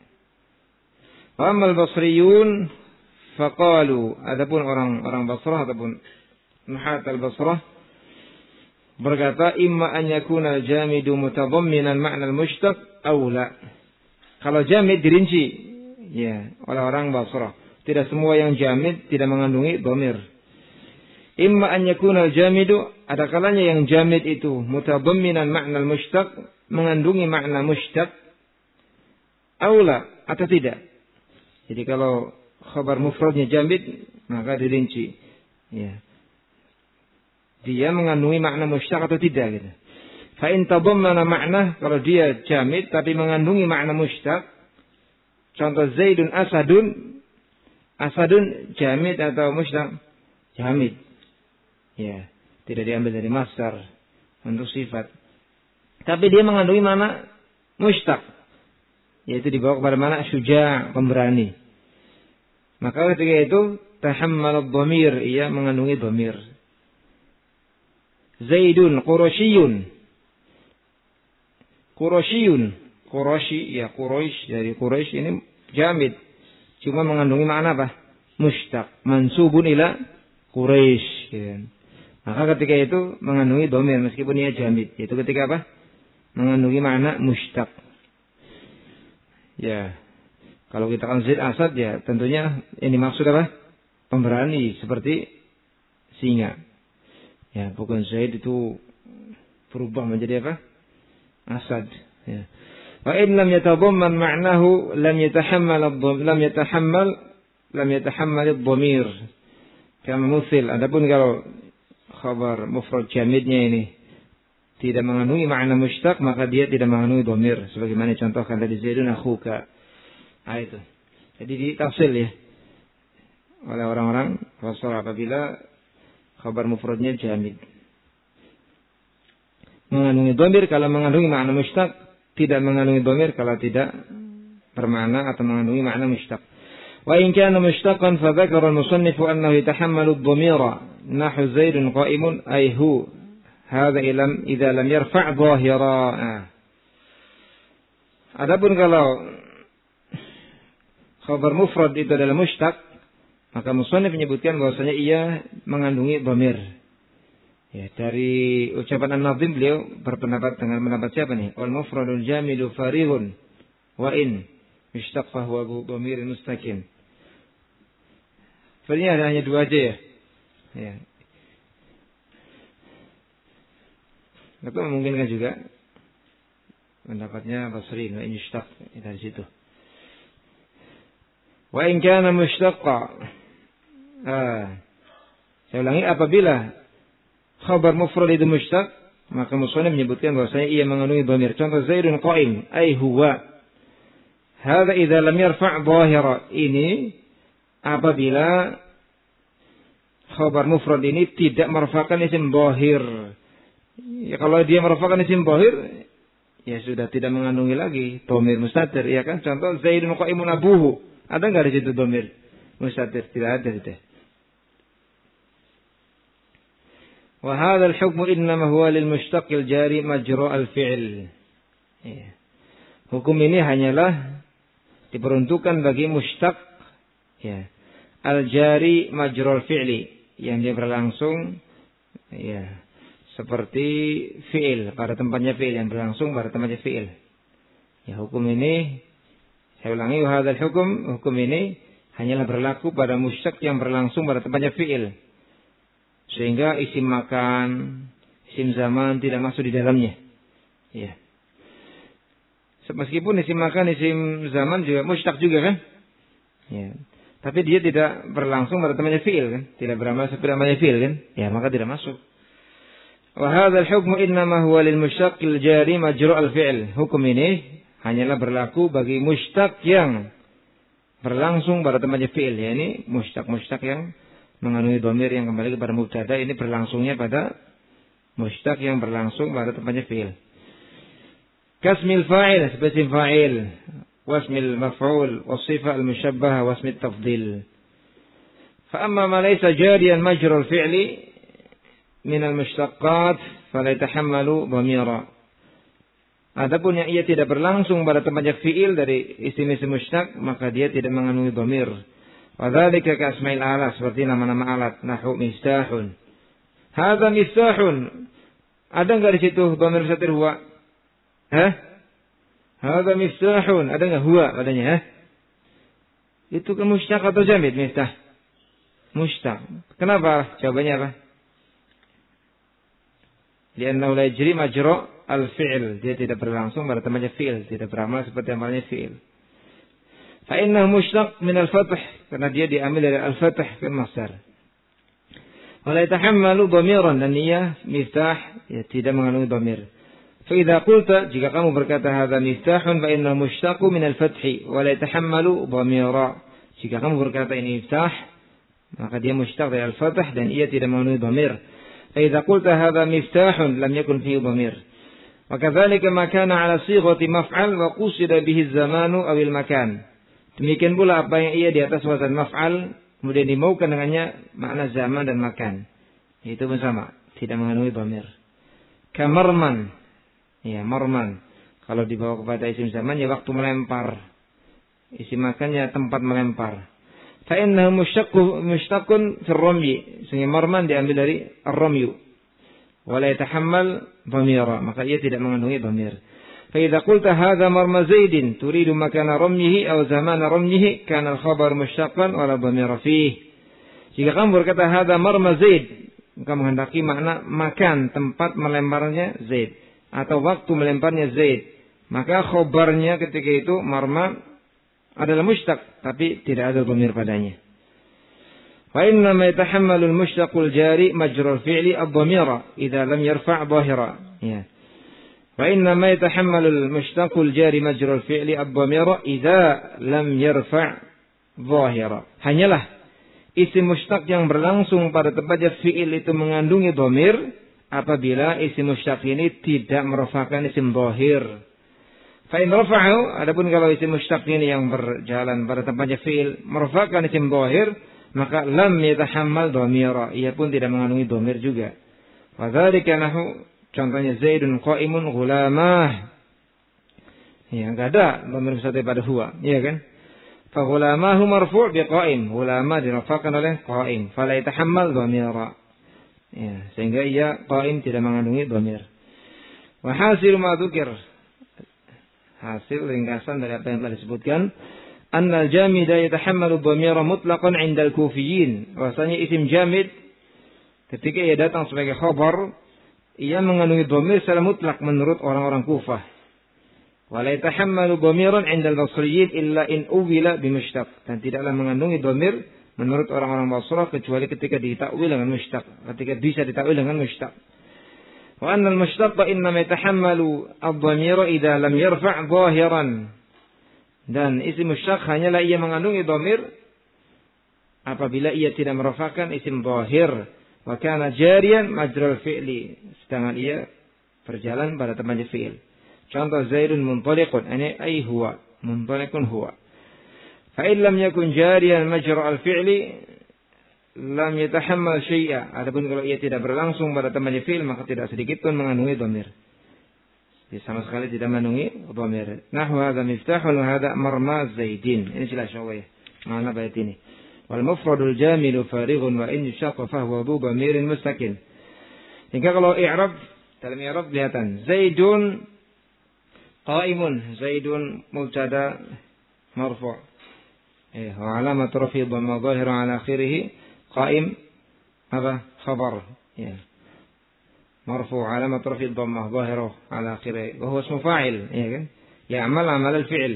Wa ammal basriyun faqalu, adapun orang Basrah ataupun Nuhat al-Basrah berkata imma an yakuna al-jamidu mutadamminan ma'na al-mushtaq aw la. Kalau jamid dirinci ya, oleh orang Basrah. Tidak semua yang jamid tidak mengandungi dhamir. Imma an yakuna al-jamidu, ada kalanya yang jamid itu mutadamminan ma'na al-mushtaq, mengandungi makna mushtaq, aula atau tidak. Jadi kalau khabar mufradnya jamid, maka dirinci. Ya. Dia mengandungi makna mushtaq atau tidak gitu. Fa in tadammana makna, kalau dia jamid tapi mengandungi makna mushtaq, contoh Zaidun asadun. Asadun jamid atau mushtaq? Jamid. Ya, tidak diambil dari masdar untuk sifat. Tapi dia mengandungi makna mushtaq, yaitu dibawa kepada makna syuja', pemberani. Maka ketika itu tahammal ad-dhamir, ia mengandungi dhamir. Zaidun Qurashiyun. Quraisy, ya Quraisy, dari Quraisy ini jamid, cuma mengandungi makna apa? Mushtaq, mansubun ila Quraisy. Ya. Maka ketika itu mengandungi dhamir meskipun ia jamid, yaitu ketika apa? Mengandungi makna mushtaq. Ya, kalau kita kan Zaid Asad, ya tentunya yang dimaksud apa? Pemberani seperti singa. Ya, bukan Zaid itu berubah menjadi apa? Asad. Ya. Wa in lam yatadamman ma'nahu lam yatahammal ad-dhamir. Kama muthil. Adapun kalau khabar mufrad jamidnya ini tidak mengandungi makna mushtaq, maka dia tidak mengandungi dhamir. Sebagaimana contohkan tadi Zaidun akhuka. Itu. Jadi ditafsil ya oleh orang-orang fasal apabila khabar mufradnya jamid. Mengandungi dhamir kalau mengandungi makna mushtaq, tidak mengandungi dhamir kalau tidak bermakna atau mengandungi makna mushtaq. Wa in kana mushtaqan fa dzakara al-musannif annahu yatahammalu ad-dhamira nahu Zaidun qa'imun ay hu. Hadza idza lam yarfa' dhahira. Adapun kalau khabar mufrad itu adalah mushtaq, maka musannif menyebutkan bahwasanya ia mengandungi dhamir. Ya, dari ucapan An-Nazim beliau berpendapat dengan pendapat siapa nih? Wal mufradul jamidu farighun wa in mushtaq fa huwa dhamir mustaqim. Sebenarnya hanya dua aja ya. Ya. Itu memungkinkan juga pendapatnya Basri wa in mushtaq dari situ. Wa in kana mushtaqqa. Saya ulangi, apabila khabar mufrad itu mushtaq, maka musannif menyebutkan bahwasanya ia mengandungi dhamir. Contoh Zaidun qa'im ay huwa. Hadza idza lam yarfa' dhahira. Ini apabila khabar mufrad ini tidak merafa'kan isim dhahir. Ya, kalau dia merafa'kan isim dhahir, ya sudah tidak mengandungi lagi dhamir mustatir, ya kan? Contoh Zaidun qa'imun abuhu. Ada enggak di situ dhamir mustatir? Tidak ada itu. Wa hadzal hukmu innama huwa lil mushtaqil jari majra' al fi'l. Ya. Hukum ini hanyalah diperuntukkan bagi mushtaq ya, al jari majra' al fi'li, yang dia berlangsung ya seperti fi'il, pada tempatnya fi'il, yang berlangsung pada tempatnya fi'il. Ya, hukum ini saya ulangi, hadzal hukum ini hanyalah berlaku pada mushtaq yang berlangsung pada tempatnya fi'il. Sehingga isim makan, isim zaman tidak masuk di dalamnya. Ya. Meskipun isim makan, isim zaman juga mushtaq juga kan? Ya. Tapi dia tidak berlangsung pada tempatnya fi'il kan? Tidak beramal seperti namanya fi'il kan? Ya, maka tidak masuk. Wa hadzal hukmu innama huwa lil mushtaqil jari majra' al fi'l. Hukum ini hanyalah berlaku bagi mushtaq yang berlangsung pada tempatnya fi'il. Ya, ini mushtaq yang mengandungi dhamir yang kembali kepada mubtada, ini berlangsungnya pada mushtaq yang berlangsung pada tempatnya fi'il. Kasmil fa'il seperti fa'il, wasmil maf'ul, wasifah al-musyabbah, wasmit tafdil. Fa amma ma laysa jariyan majra al-fi'li min al-mushtaqat fala yatahammalu dhamira. Adapun yang ia tidak berlangsung pada tempatnya fi'il dari isim-isim mushtaq, maka dia tidak mengandungi dhamir. Wa dzalika ka asma'il alat, seperti nama-nama alat, nahu miftahun. Hadza miftahun. Ada enggak di situ dhamir mustatir huwa? Hadza miftahun. Ada enggak huwa padanya? Itu kan mushtaq atau jamid miftah? Mushtaq. Kenapa? Jawabannya apa? Li'annahu la yajri majra' al-fi'l. Dia tidak berlangsung pada tempatnya fi'il, tidak beramal seperti amalnya fi'il. Fa innahu mushtaq min al-fath, karena dia diambil dari al-fath fil masdar. Wa la yatahammalu dhamiran, dan ia miftah, ya tidak mengandungi dhamir. Fa idza qulta, jika kamu berkata hadza miftahun fa innahu mushtaqu min al-fath wa la yatahammalu dhamira. Jika kamu berkata ini miftah, maka dia mushtaq dari al-fath dan ia tidak mengandungi dhamir. Fa idza qulta hadza miftahun lam yakun fihi dhamir. Wa kadzalika ma kana ala sighati maf'al wa qusida bihi az-zamanu aw al-makan. Demikian pula apa yang ia di atas wazan maf'al, kemudian dimaukan dengannya makna zaman dan makan. Itu pun sama, tidak mengandungi dhamir. Kamarman. Ya, marman. Kalau dibawa kepada isim zaman, ya waktu melempar. Isim makannya tempat melempar. Fa innahu mushtaqun fil ramyi. Sehingga marman diambil dari ar-ramyu. Wa la yatahammal dhamira, maka ia tidak mengandungi dhamir. فإذا قلت هذا مرمى زيد تريد مكان رميه أو زمان رميه كان الخبر مشتقا ولا ضمير فيه. Jika kamu berkata هذا مرمى زيد, maka menghendaki makna makan, tempat melemparnya Zaid, atau waktu melemparnya Zaid, maka khobarnya ketika itu marma adalah mushtaq, tapi tidak ada dhamir padanya. Fa inna ma yatahammalu al-mushtaqul jari majra al-fi'li ad-dhamira idza lam yarfa' dhahira. Ya. Fa inna ma yatahammalu al-mushtaqul jari majra al-fi'li ad-dhamira idza lam yarfa' dhahira. Hanyalah isim mushtaq yang berlangsung pada tempatnya fi'il itu mengandungi dhamir apabila isim mushtaq ini tidak merafa'kan isim dhahir. Fa in rafa'u, adapun kalau isim mushtaq ini yang berjalan pada tempatnya fi'il merafa'kan isim dhahir, maka lam yatahammal dhamira, ia pun tidak mengandungi dhamir juga. Wa dzalika nahu, contohnya Zaidun qa'imun ghulamah. Ya, enggak ada dhamir musyabbah pada huwa, iya kan? Fa ghulamahu marfu' bi qa'im, ghulama dirafa'kan oleh qa'im, fala yatahammal dhamira. Ya, sehingga ia qa'im tidak mengandungi dhamir. Wa hasil ma dzukir, hasil ringkasan dari apa yang telah disebutkan, annal jamida yatahammalu dhamira mutlaqan 'inda al-kufiyyin. Rasanya isim jamid ketika ia datang sebagai khabar, ia mengandungi dhamir secara mutlak menurut orang-orang Kufah. Wa la yatahammalu dhamiran 'inda al-basriyyin illa in uwila bi mushtaq. Dan tidaklah mengandungi dhamir menurut orang-orang Basrah kecuali ketika ditakwil dengan mushtaq, ketika bisa ditakwil dengan mushtaq. Wa anna al-mushtaq innama yatahammalu ad-dhamira idza lam yarfa' dhahiran. Dan isim mushtaq hanyalah ia mengandungi dhamir apabila ia tidak merafa'kan isim dhahir. Wa kana jariyan majral fi'li, sedangkan ia berjalan pada tempatnya fi'il. Contoh Zaidun muntaliqun, ini ay huwa, muntaliqun huwa. Fa in lam yakun jariyan majra al-fi'li lam yatahammal syai'a. Adapun kalau ia tidak berlangsung pada tempatnya fi'il, maka tidak sedikit pun mengandungi dhamir. Dia sama sekali tidak mengandungi dhamir. Nahwu hadza miftahul hadza marma Zaidin. Ini jelas insyaallah makna bait ini. Wal mufradul jamilu farighun wa in syaqqa fa huwa dhu dhamirin mustaqil. Hingga kalau i'rab, dalam i'rab kelihatan Zaidun qa'imun, Zaidun mubtada marfu'. Wa alamat rafi' dhamma dhahira 'ala akhirih, qa'im apa? Khabar. Ya. مرفوع علامة رفع الضمة ظاهرة على آخره وهو اسم فاعل يعمل عمل الفعل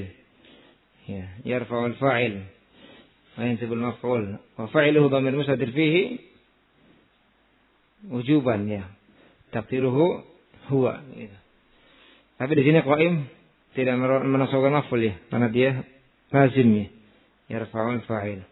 يرفع الفاعل وينسب المفعول وفعله ضمير مستتر فيه وجوبا تقديره هو. Tapi di sini qaim tidak menasabkan maf'ul karena dia lazim yarfa'ul fa'il.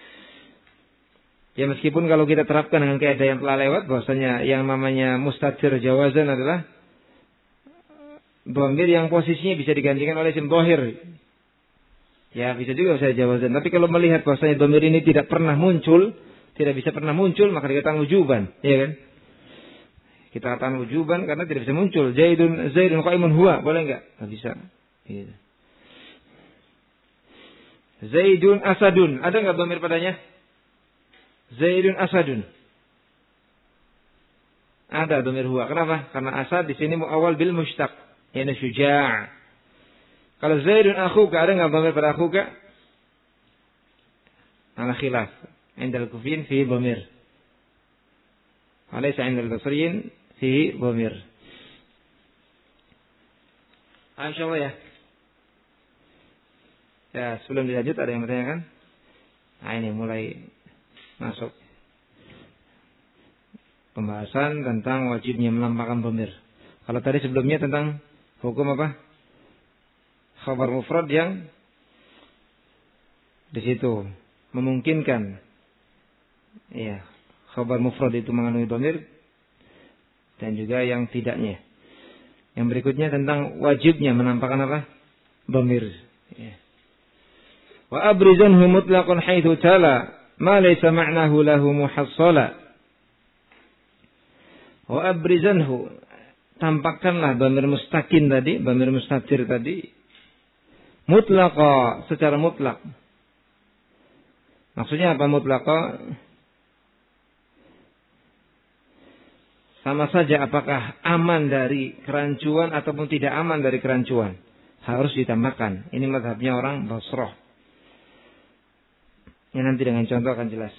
Ya meskipun kalau kita terapkan dengan kaidah yang telah lewat bahwasanya yang namanya mustatir jawazan adalah dhamir yang posisinya bisa digantikan oleh isim dhahir. Ya bisa juga saya jawazan. Tapi kalau melihat bahwasanya dhamir ini tidak pernah muncul, tidak bisa pernah muncul, maka dikatakan wujuban, ya kan? Kita katakan wujuban karena tidak bisa muncul. Zaidun qa'imun huwa, boleh enggak? Enggak bisa. Gitu. Zaidun asadun, ada enggak dhamir padanya? Zaidun asadun. Ada dhamir huwa. Kenapa? Karena asad di sini muawwal bil mushtaq, yani syuja'. Kalau Zaidun akhuka, ada enggak dhamir pada akhuka? Ala khilaf. Indal kufiyyin fi dhamir. Alaysa indal basriyyin fi dhamir. Insyaallah ya. Ya, sebelum dilanjut ada yang bertanyakan? Nah, ini mulai masuk pembahasan tentang wajibnya menampakkan dhamir. Kalau tadi sebelumnya tentang hukum apa? Khabar mufrad yang di situ memungkinkan khabar mufrad itu mengandungi dhamir dan juga yang tidaknya. Yang berikutnya tentang wajibnya menampakkan apa? Dhamir. Wa abrizanhu mutlaqan haitsu tala ma laysa ma'nahu lahu muhassala. Wa abrizanhu, tampakkanlah dhamir mustaqim tadi, dhamir mustatir tadi, mutlaqa, secara mutlak. Maksudnya apa mutlaqa? Sama saja apakah aman dari kerancuan ataupun tidak aman dari kerancuan, harus ditambahkan. Ini mazhabnya orang Basrah. Yang nanti dengan contoh akan jelas.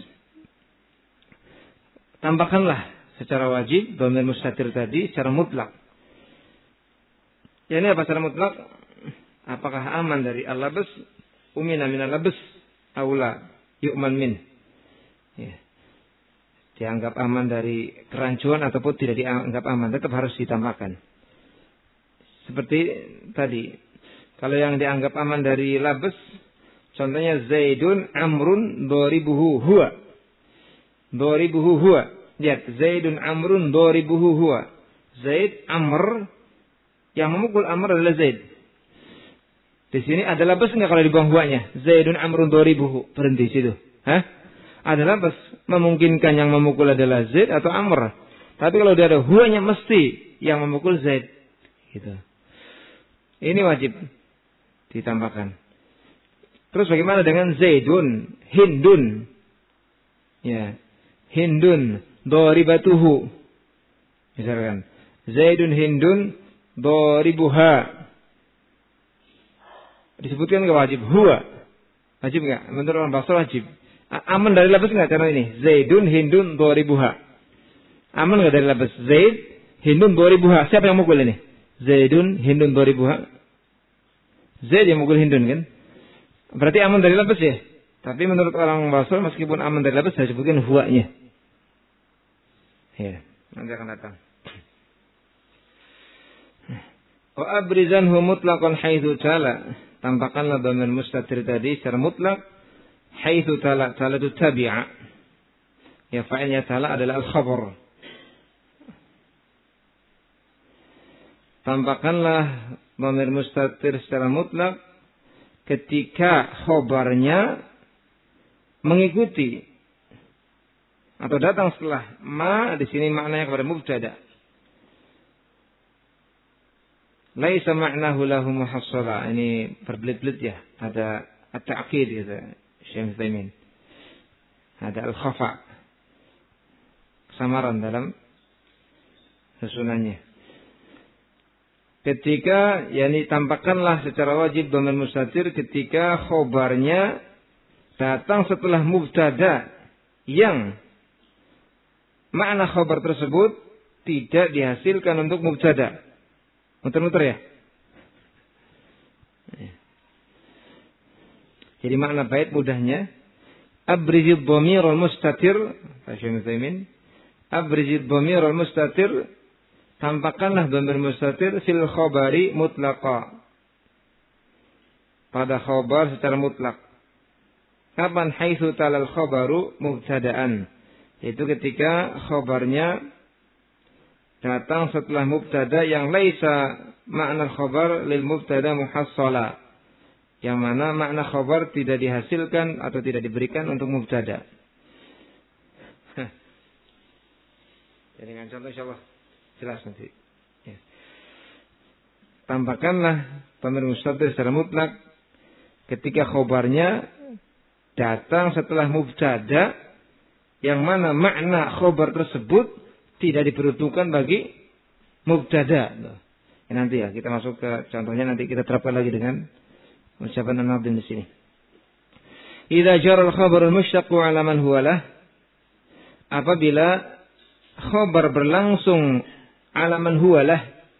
Tambahkanlah secara wajib dhamir mustatir tadi secara mutlak. Ya ini apa secara mutlak? Apakah aman dari al-labas? Umina min al-labas aula yu'man min. Ya. Dianggap aman dari kerancuan ataupun tidak dianggap aman, tetap harus ditambahkan. Seperti tadi, kalau yang dianggap aman dari labas, contohnya Zaidun Amrun doribuhu huwa. Doribuhu huwa. Lihat, Zaidun Amrun doribuhu huwa. Zaid Amr, yang memukul Amr adalah Zaid. Di sini ada labas enggak kalau dibuang huwanya? Zaidun Amrun doribuhu. Berhenti situ. Hah? Ada labas. Memungkinkan yang memukul adalah Zaid atau Amr. Tapi kalau dia ada huwanya mesti yang memukul Zaid. Gitu. Ini wajib ditambahkan. Terus bagaimana dengan Zaidun, Hindun? Ya, Hindun, doribatuhu. Misalkan, Zaidun, Hindun, doribuha. Disebutkan nggak wajib? Huwa. Wajib nggak? Menurut orang Basra wajib. Aman dari labas nggak cara ini? Zaidun, Hindun, doribuha. Aman nggak dari labas? Zaid, Hindun, doribuha. Siapa yang mukul ini? Zaidun, Hindun, doribuha. Zaid yang mukul Hindun kan? Berarti aman dari labas ya? Tapi menurut orang Basra meskipun aman dari labas saya sebutkan huwanya. Ya, nanti akan datang. Wa abrizanhu mutlaqan haitsu tala. Tampakkanlah dhamir mustatir tadi secara mutlak haitsu tala. Tala itu tabi'a. Ya, fa'ilnya tala adalah al-khabar. Tampakkanlah dhamir mustatir secara mutlak ketika khabarnya mengikuti atau datang setelah ma, di sini maknanya kepada mubtada. Laisa ma'nahu lahu muhassala. Ini berbelit-belit ya. Ada at-ta'qid gitu. Syekh Utsaimin. Ada al-khafa. Kesamaran dalam susunannya. Ketika yakni tampakkanlah secara wajib dhamir mustatir ketika khobarnya datang setelah mubtada yang makna khobar tersebut tidak dihasilkan untuk mubtada. Muter-muter ya. Jadi makna bait mudahnya abrizid dhamir al-mustatir, Syekh Utsaimin, abrizid dhamir al-mustatir, tampakkanlah dhamir mustatir fil khabari mutlaqa. Pada khabar secara mutlak. Kapan haitsu talal khabaru mubtada'an? Itu ketika khabarnya datang setelah mubtada yang laisa makna khabar lil mubtada muhassala. Yang mana makna khabar tidak dihasilkan atau tidak diberikan untuk mubtada. Jadi dengan contoh insyaallah jelas nanti. Ya. Tampakkanlah dhamir mustatir secara mutlak ketika khabarnya datang setelah mubtada yang mana makna khabar tersebut tidak diperuntukkan bagi mubtada. Ya, nanti ya kita masuk ke contohnya, nanti kita terapkan lagi dengan ucapan an-nadhim di sini. Idza jara al-khabar al-mushtaq 'ala man huwa lah, apabila khabar berlangsung 'ala man huwa lah.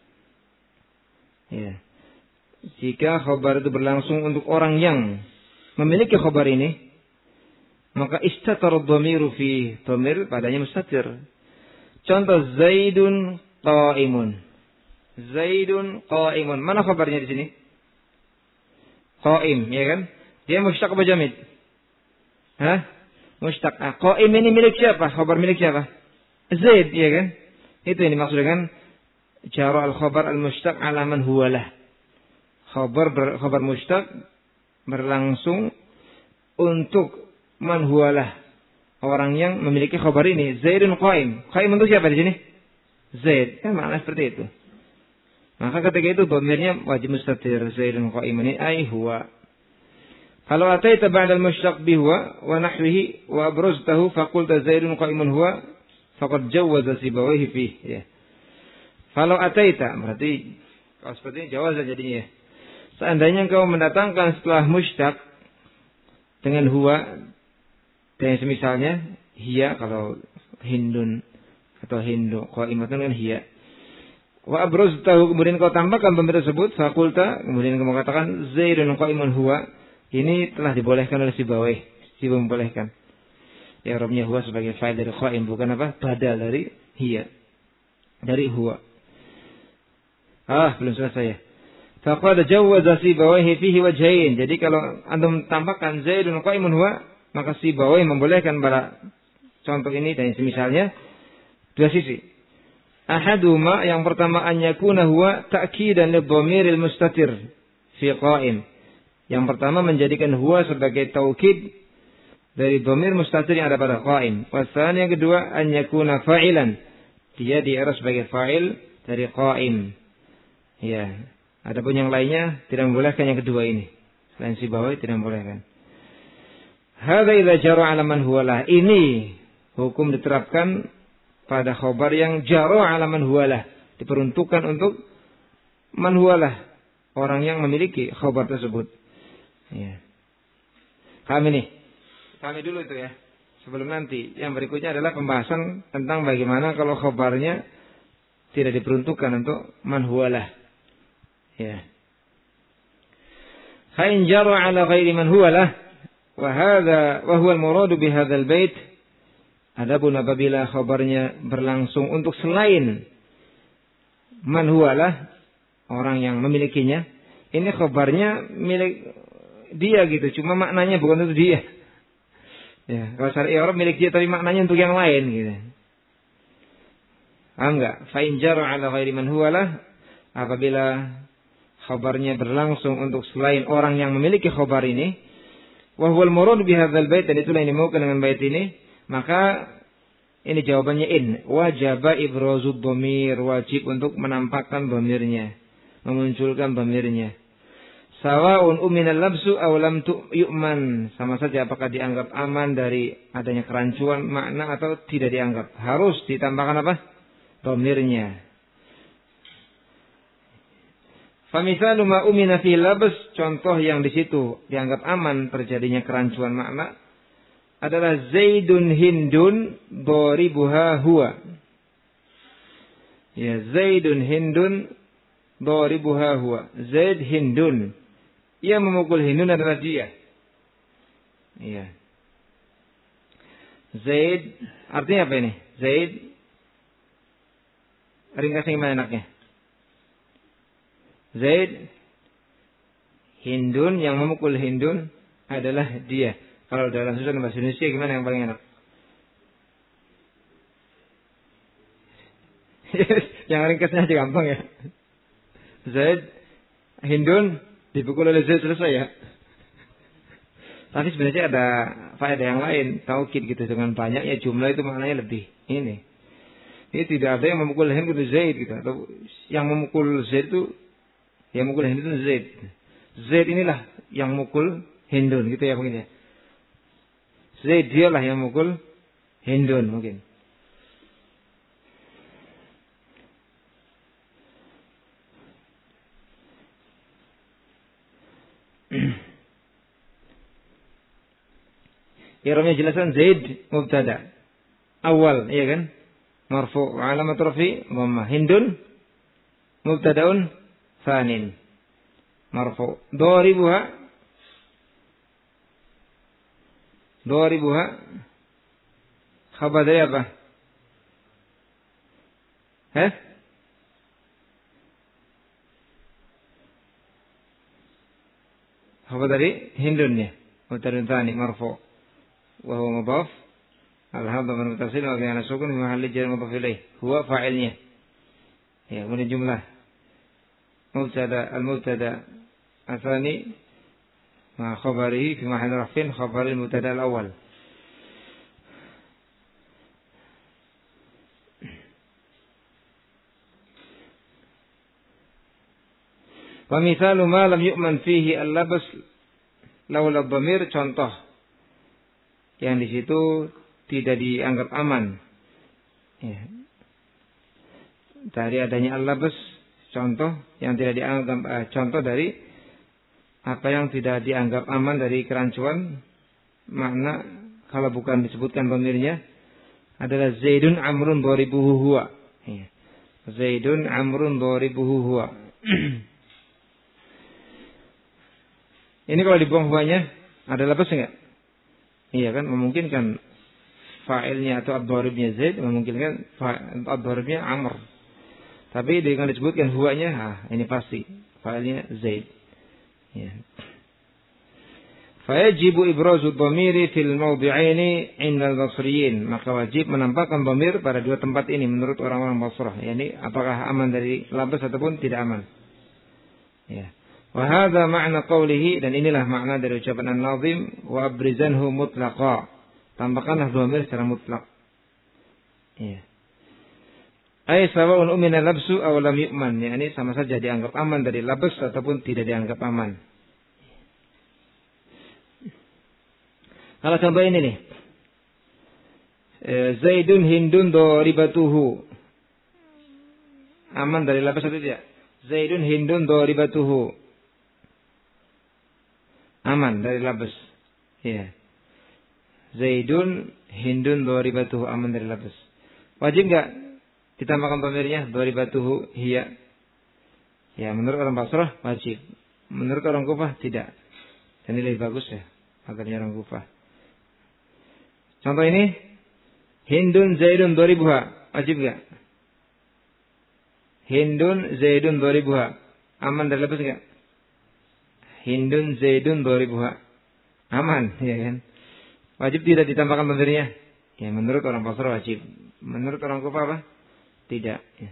Ya. Jika khabar itu berlangsung untuk orang yang memiliki khabar ini, maka istatara dhamiru fi, dhamir padanya mustatir. Contoh Zaidun qa'imun. Zaidun qa'imun. Mana khabarnya di sini? Qa'im, ya kan? Dia mushtaq apa jamid? Hah? Mushtaq. Qa'im ini milik siapa? Khabar milik siapa? Zaid, ya kan? Itu yang dimaksud dengan jara al-khabar al-mushtaq 'ala man huwa lah. Khabar mushtaq berlangsung untuk man huwa lah. Orang yang memiliki khabar ini. Zaidun qa'im. Qa'im untuk siapa di sini? Zaid. Kan makna seperti itu. Maka ketika itu dhamirnya wajib mustatir. Zaidun qa'im ini ay huwa. Kalau ataita ba'da al-mushtaq bi huwa wa nahwihi wa abraztahu faqulta Zaidun qa'imun huwa faqad jawaza sibawayhi fih. Ya. Kalau ataita berarti kalau seperti ini jawaza jadinya. Seandainya engkau mendatangkan setelah mushtaq dengan huwa dan semisalnya hiya, kalau hindun atau hindu qa'imatun kan hiya. Wa abraztahu, kemudian kau tambahkan dhamir tersebut, faqulta, kemudian kamu katakan Zaidun qa'imun huwa. Ini telah dibolehkan oleh Sibawayh. Sibawayh membolehkan. Ya, I'rabnya huwa sebagai fa'il dari qa'im, bukan apa? Badal dari hiya. Dari huwa. Belum selesai ya. Faqad jawwaza Sibawayh fihi wajhain. Jadi kalau antum tambahkan Zaidun qa'imun huwa, maka Sibawayh membolehkan pada contoh ini dan semisalnya dua sisi. Ahaduma, yang pertama, an yakuna huwa ta'kidan lidhamiril mustatir fi qa'im. Yang pertama menjadikan huwa sebagai taukid dari dhamir mustatir yang ada pada qa'im. Wasani, yang kedua, an yakuna fa'ilan. Dia di'rab sebagai fa'il dari qa'im. Ya. Adapun yang lainnya tidak membolehkan yang kedua ini. Selain Sibawayh tidak membolehkan. Hadza idza jara 'ala man huwa lah. Ini hukum diterapkan pada khobar yang jaro alaman huwalah, diperuntukkan untuk man huwalah, orang yang memiliki khobar tersebut. Ya. Kami dulu itu ya. Sebelum nanti yang berikutnya adalah pembahasan tentang bagaimana kalau khobarnya tidak diperuntukkan untuk man huwalah. Ya. Khain jaro ala ghairi man huwalah, wa huwa al-muradu bi hadzal bait. Adapun apabila khabarnya berlangsung untuk selain man huwalah, orang yang memilikinya, ini khabarnya milik dia gitu, cuma maknanya bukan untuk dia. Ya, kalau syar'i Arab milik dia tapi maknanya untuk yang lain gitu. Enggak, fa in jara ala ghairi man huwalah, apabila khabarnya berlangsung untuk selain orang yang memiliki khabar ini, wa huwal murad bi hadzal bait, dan itulah yang dimaukan dengan bait ini, maka ini jawabannya in. Wajaba ibrazud dhamir, wajib untuk menampakkan dhamirnya, memunculkan dhamirnya. Sawa'un uminal labsu aw lam yu'man, sama saja apakah dianggap aman dari adanya kerancuan makna atau tidak dianggap. Harus ditambahkan apa? Dhamirnya. Famisalu ma umina fi labs, contoh yang di situ dianggap aman terjadinya kerancuan makna adalah Zaidun Hindun doribuha huwa. Ya, Zaidun Hindun doribuha huwa. Zaid Hindun, ia memukul Hindun adalah dia. Iya. Zaid artinya apa ini? Zaid ringkasnya gimana enaknya? Zaid Hindun, yang memukul Hindun adalah dia. Kalau dalam susunan bahasa Indonesia gimana yang paling enak? Yang ringkasnya aja gampang ya. Zaid Hindun dipukul oleh Zaid, selesai ya. Tapi sebenarnya ada faedah yang lain, taukid gitu, dengan banyaknya jumlah itu maknanya lebih. Ini tidak ada yang memukul Hindun itu Zaid gitu, atau yang memukul Zaid itu, yang memukul Hindun itu Zaid. Zaid inilah yang mukul Hindun gitu ya mungkin ya. Zaid dialah yang mukul Hindun mungkin. I'rabnya jelasan Zaid mubtada awal, iya kan? Marfu' wa alamat rafi dhammah. Hindun mubtadaun tsanin marfu'. Doribuha khabar dari apa? Khabar dari Hindunnya, mubtadaun tsani marfu'. Wa huwa mudhaf al-hadha min mutasil wa kana sukun fi mahalli jar mudhaf ilaih. Huwa fa'ilnya. Ya, kemudian jumlah al-mubtada asani ma khabarihi fi mahalli rafin khabar al-mubtada al-awwal. Wa mithalu ma lam yu'man fihi al-labs laula dhamir, contoh yang di situ tidak dianggap aman. Ya. Dari adanya al-labs, contoh yang tidak dianggap contoh dari apa yang tidak dianggap aman dari kerancuan makna kalau bukan disebutkan dhamirnya adalah Zaidun Amrun doribuhu huwa. Ya. Zaidun Amrun dharibuhu huwa. Ini kalau dibuang huwanya ada labas enggak? Iya kan, memungkinkan fa'ilnya atau ad-dharibnya Zaid, memungkinkan ad-dharibnya Amr. Tapi dengan disebutkan huwanya, ini pasti fa'ilnya Zaid. Ya. Fayajibu ibrazu dhamiri fil mawdi'aini 'inda al-Basriyin. Maka wajib menampakkan dhamir pada dua tempat ini menurut orang-orang Basrah. Yani apakah aman dari labas ataupun tidak aman. Ya. Wa hadza ma'na qawlihi, dan inilah makna dari ucapan An-Nazim, wa abrizanhu mutlaqa. Tambahkanlah dhamir secara mutlak. Ya. Ai sawa'un umina labsu aw lam yu'man. Yani sama saja dianggap aman dari labas ataupun tidak dianggap aman. Kalau contoh ini nih. Zaidun Hindun dharibatuhu. Aman dari labas atau tidak? Zaidun Hindun dharibatuhu. Aman dari labas. Ya. Zaidun Hindun dharibatuhu, aman dari labas. Wajib enggak ditambahkan dhamirnya dharibatuhu hiya? Ya, menurut orang Basrah wajib. Menurut orang Kufah tidak. Dan ini lebih bagus ya, agarnya orang Kufah. Contoh ini, Hindun Zaidun dharibuha, wajib enggak? Hindun Zaidun dharibuha, aman dari labas enggak? Hindun Zaidun dharibuha, aman, ya kan? Wajib tidak ditambahkan dhamirnya? Ya, menurut orang Basrah wajib. Menurut orang Kufah apa? Tidak. Ya.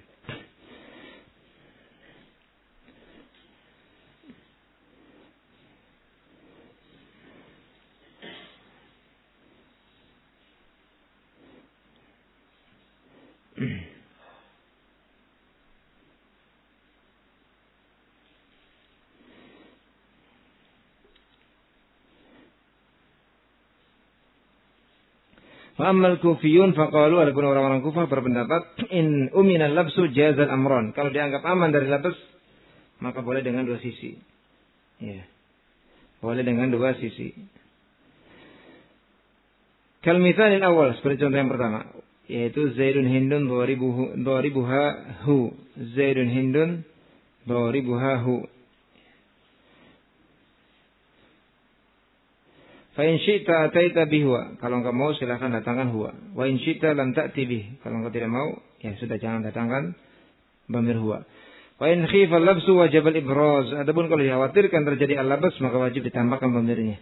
Wa ammal kufiyun faqalu, adapun orang-orang Kufah berpendapat in umina labsu jazal amron. Kalau dianggap aman dari labas, maka boleh dengan dua sisi. Ya. Boleh dengan dua sisi. Kal mithalil awal, seperti contoh yang pertama, yaitu Zaidun Hindun dharibuha hu. Zaidun Hindun dharibuha hu. Fa in syi'ta ataita bihuwa. Kalau engkau mau silakan datangkan huwa. Wa in syi'ta lam ta'ti bih. Kalau engkau tidak mau, ya sudah, jangan datangkan dhamir huwa. Wa in khifa al-labsu wajib al-ibraz. Adapun kalau dikhawatirkan terjadi al-labs, maka wajib ditambahkan dhamirnya.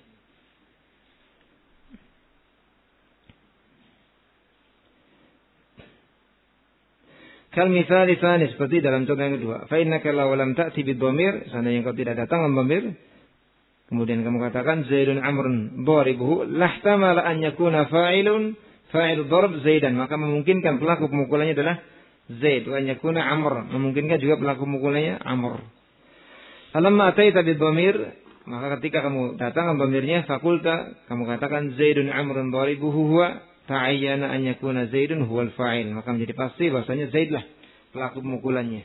Kal mitsali tsani, seperti dalam contoh yang kedua. Fa innaka law lam ta'ti bid-dhamir, seandainya engkau tidak datang dengan dhamir, kemudian kamu katakan Zaidun Amrun dharibuhu, lahtamala an yakuna fa'il dharb Zaidan, maka memungkinkan pelaku pemukulannya adalah Zaid, wa an yakuna Amr, memungkinkan juga pelaku pemukulannya Amr. Falamma ataita bid-dhamir, maka ketika kamu datang dengan dhamirnya, fakulta, kamu katakan Zaidun Amrun dharibuhu huwa, ta'ayyana an yakuna Zaidun huwal fa'il, maka menjadi pasti bahwasanya Zaid lah pelaku pemukulannya.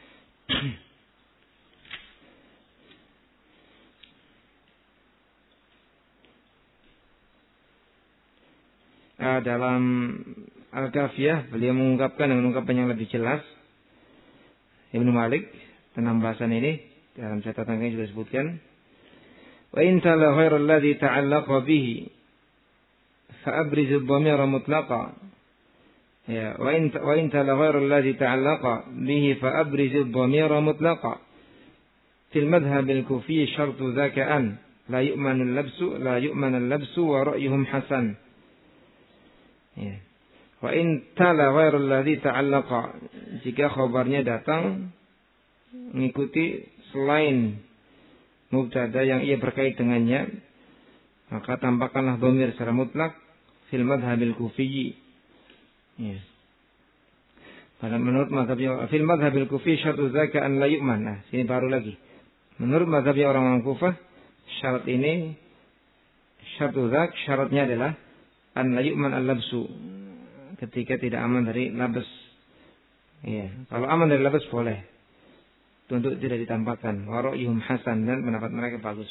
Dalam Al-Kafiyah beliau mengungkapkan dengan ungkapan yang lebih jelas. Ibnu Malik tentang bahasan ini dalam catatan ini juga disebutkan, wa in tala ghairu alladhi ta'allaqa bihi fa abriz ad-dhamira mutlaqa. Ya, wa in tala ghairu alladhi ta'allaqa bihi fa abriz ad-dhamira mutlaqa. Fil madhhab al-kufi syartu dzaka'an la yu'manu al-labsu wa ra'yuhum hasan. Ya. Wa in tala ghairul ladzi ta'allaqa, jika khabarnya datang mengikuti selain mubtada yang ia berkait dengannya, maka tambahkanlah dhamir secara mutlak fil madhhabil kufiyyi. Ya. Pada menurut mazhab fil madhhabil kufiyyi syartu dzaka an la yu'man. Nah, sini baru lagi. Menurut mazhab orang-orang Kufah, syarat ini syartu dzak, syaratnya adalah an la yu'man al-labsu, ketika tidak aman dari labas. Iya, kalau aman dari labas boleh. Untuk tidak ditambahkan. Wa ra'yuhum hasan, dan pendapat mereka bagus.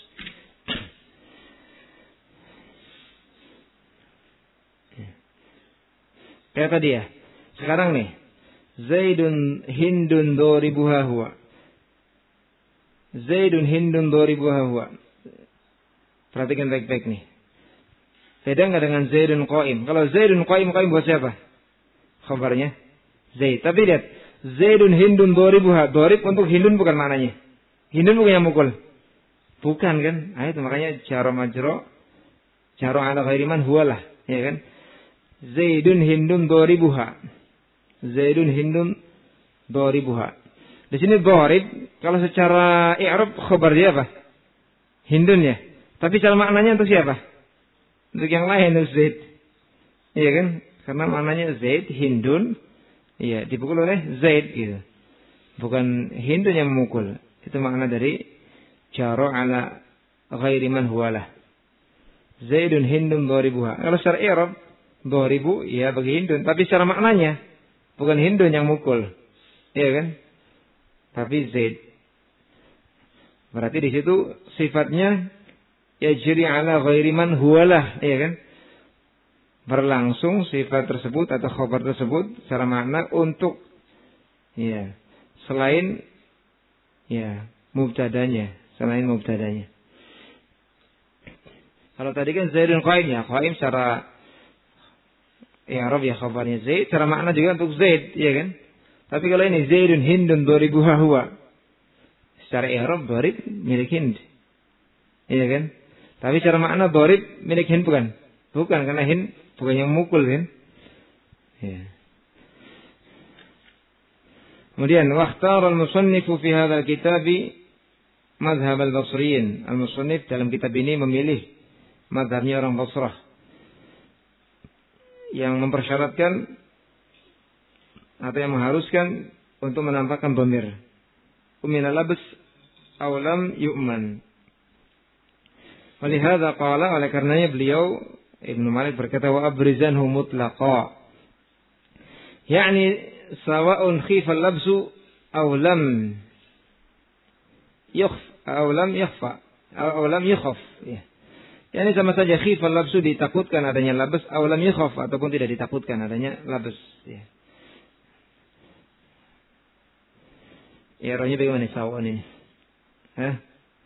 Kayak tadi ya. Sekarang nih, Zaidun Hindun doribuha huwa. Zaidun Hindun doribuha huwa. Perhatikan baik-baik nih. Beda nggak dengan Zaidun Qaim? Kalau Zaidun Qaim buat siapa? Khabarnya Zaid. Tapi lihat, Zaidun Hindun doribuha. Dorib untuk Hindun bukan maknanya. Hindun bukan yang mukul. Bukan kan? Nah, itu makanya jaro majro. Jaro ala ghairi man huwalah. Ya kan? Zaidun Hindun doribuha. Zaidun Hindun doribuha. Di sini dorib. Kalau secara i'rab khabar dia apa? Hindun ya. Tapi cara maknanya untuk siapa? Untuk yang lain, untuk Zaid. Iya kan? Karena maknanya Zaid, Hindun. Iya, dipukul oleh Zaid gitu. Bukan Hindun yang memukul. Itu makna dari jaro ala ghairi man huwalah. Zaidun Hindun doribuha. Kalau secara i'rab doribu ya bagi Hindun, tapi secara maknanya bukan Hindun yang mukul. Iya kan? Tapi Zaid. Berarti di situ sifatnya yajri ala ghairi man huwalah, iya kan? Berlangsung sifat tersebut atau khabar tersebut secara makna untuk ya selain ya mubtadanya, selain mubtadanya. Kalau tadi kan Zaidun Qaim ya, Qaim secara i'rab ya khabarnya Zaid, secara makna juga untuk Zaid, iya kan? Tapi kalau ini Zaidun Hindun doribuha huwa, secara i'rab dorib milik Hind. Iya kan? Tapi secara makna dorib milik Hind bukan? Bukan, karena Hind bukan yang mukul kan? Ya. Kemudian waktar al-musannifu fi hadzal kitabi madhhab al-Basriyin. Al-musannif dalam kitab ini memilih madhabnya orang Basrah yang mempersyaratkan atau yang mengharuskan untuk menampakkan dhamir. Umina labs aw lam yu'man. Walihada qala, oleh karenanya beliau Ibnu Malik berkata wa abrizanhu mutlaqa. Yani sawa'un khifa al-labsu aw lam yakhfa aw lam yakhaf. Ya. Yani sama saja khifa al-labsu ditakutkan adanya labs aw lam yakhaf ataupun tidak ditakutkan adanya labs. Ya. Ya, rohnya bagaimana sawa'un ini? Hah?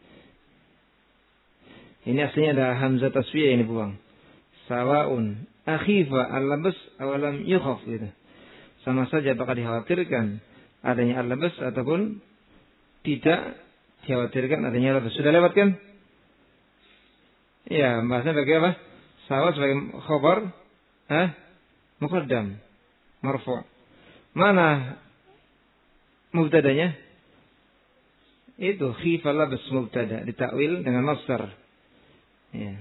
Ini aslinya ada hamzah taswiyah yang dibuang. Sawa'un akhifa al-labs aw lam yukhaf gitu. Sama saja apakah dikhawatirkan adanya al-labs ataupun tidak dikhawatirkan adanya labs. Sudah lewat kan? Iya, bahasanya bagi apa? Sawa sebagai khabar, muqaddam, marfu'. Mana mubtadanya? Itu khifa labs mubtada, ditakwil dengan masdar. Ya.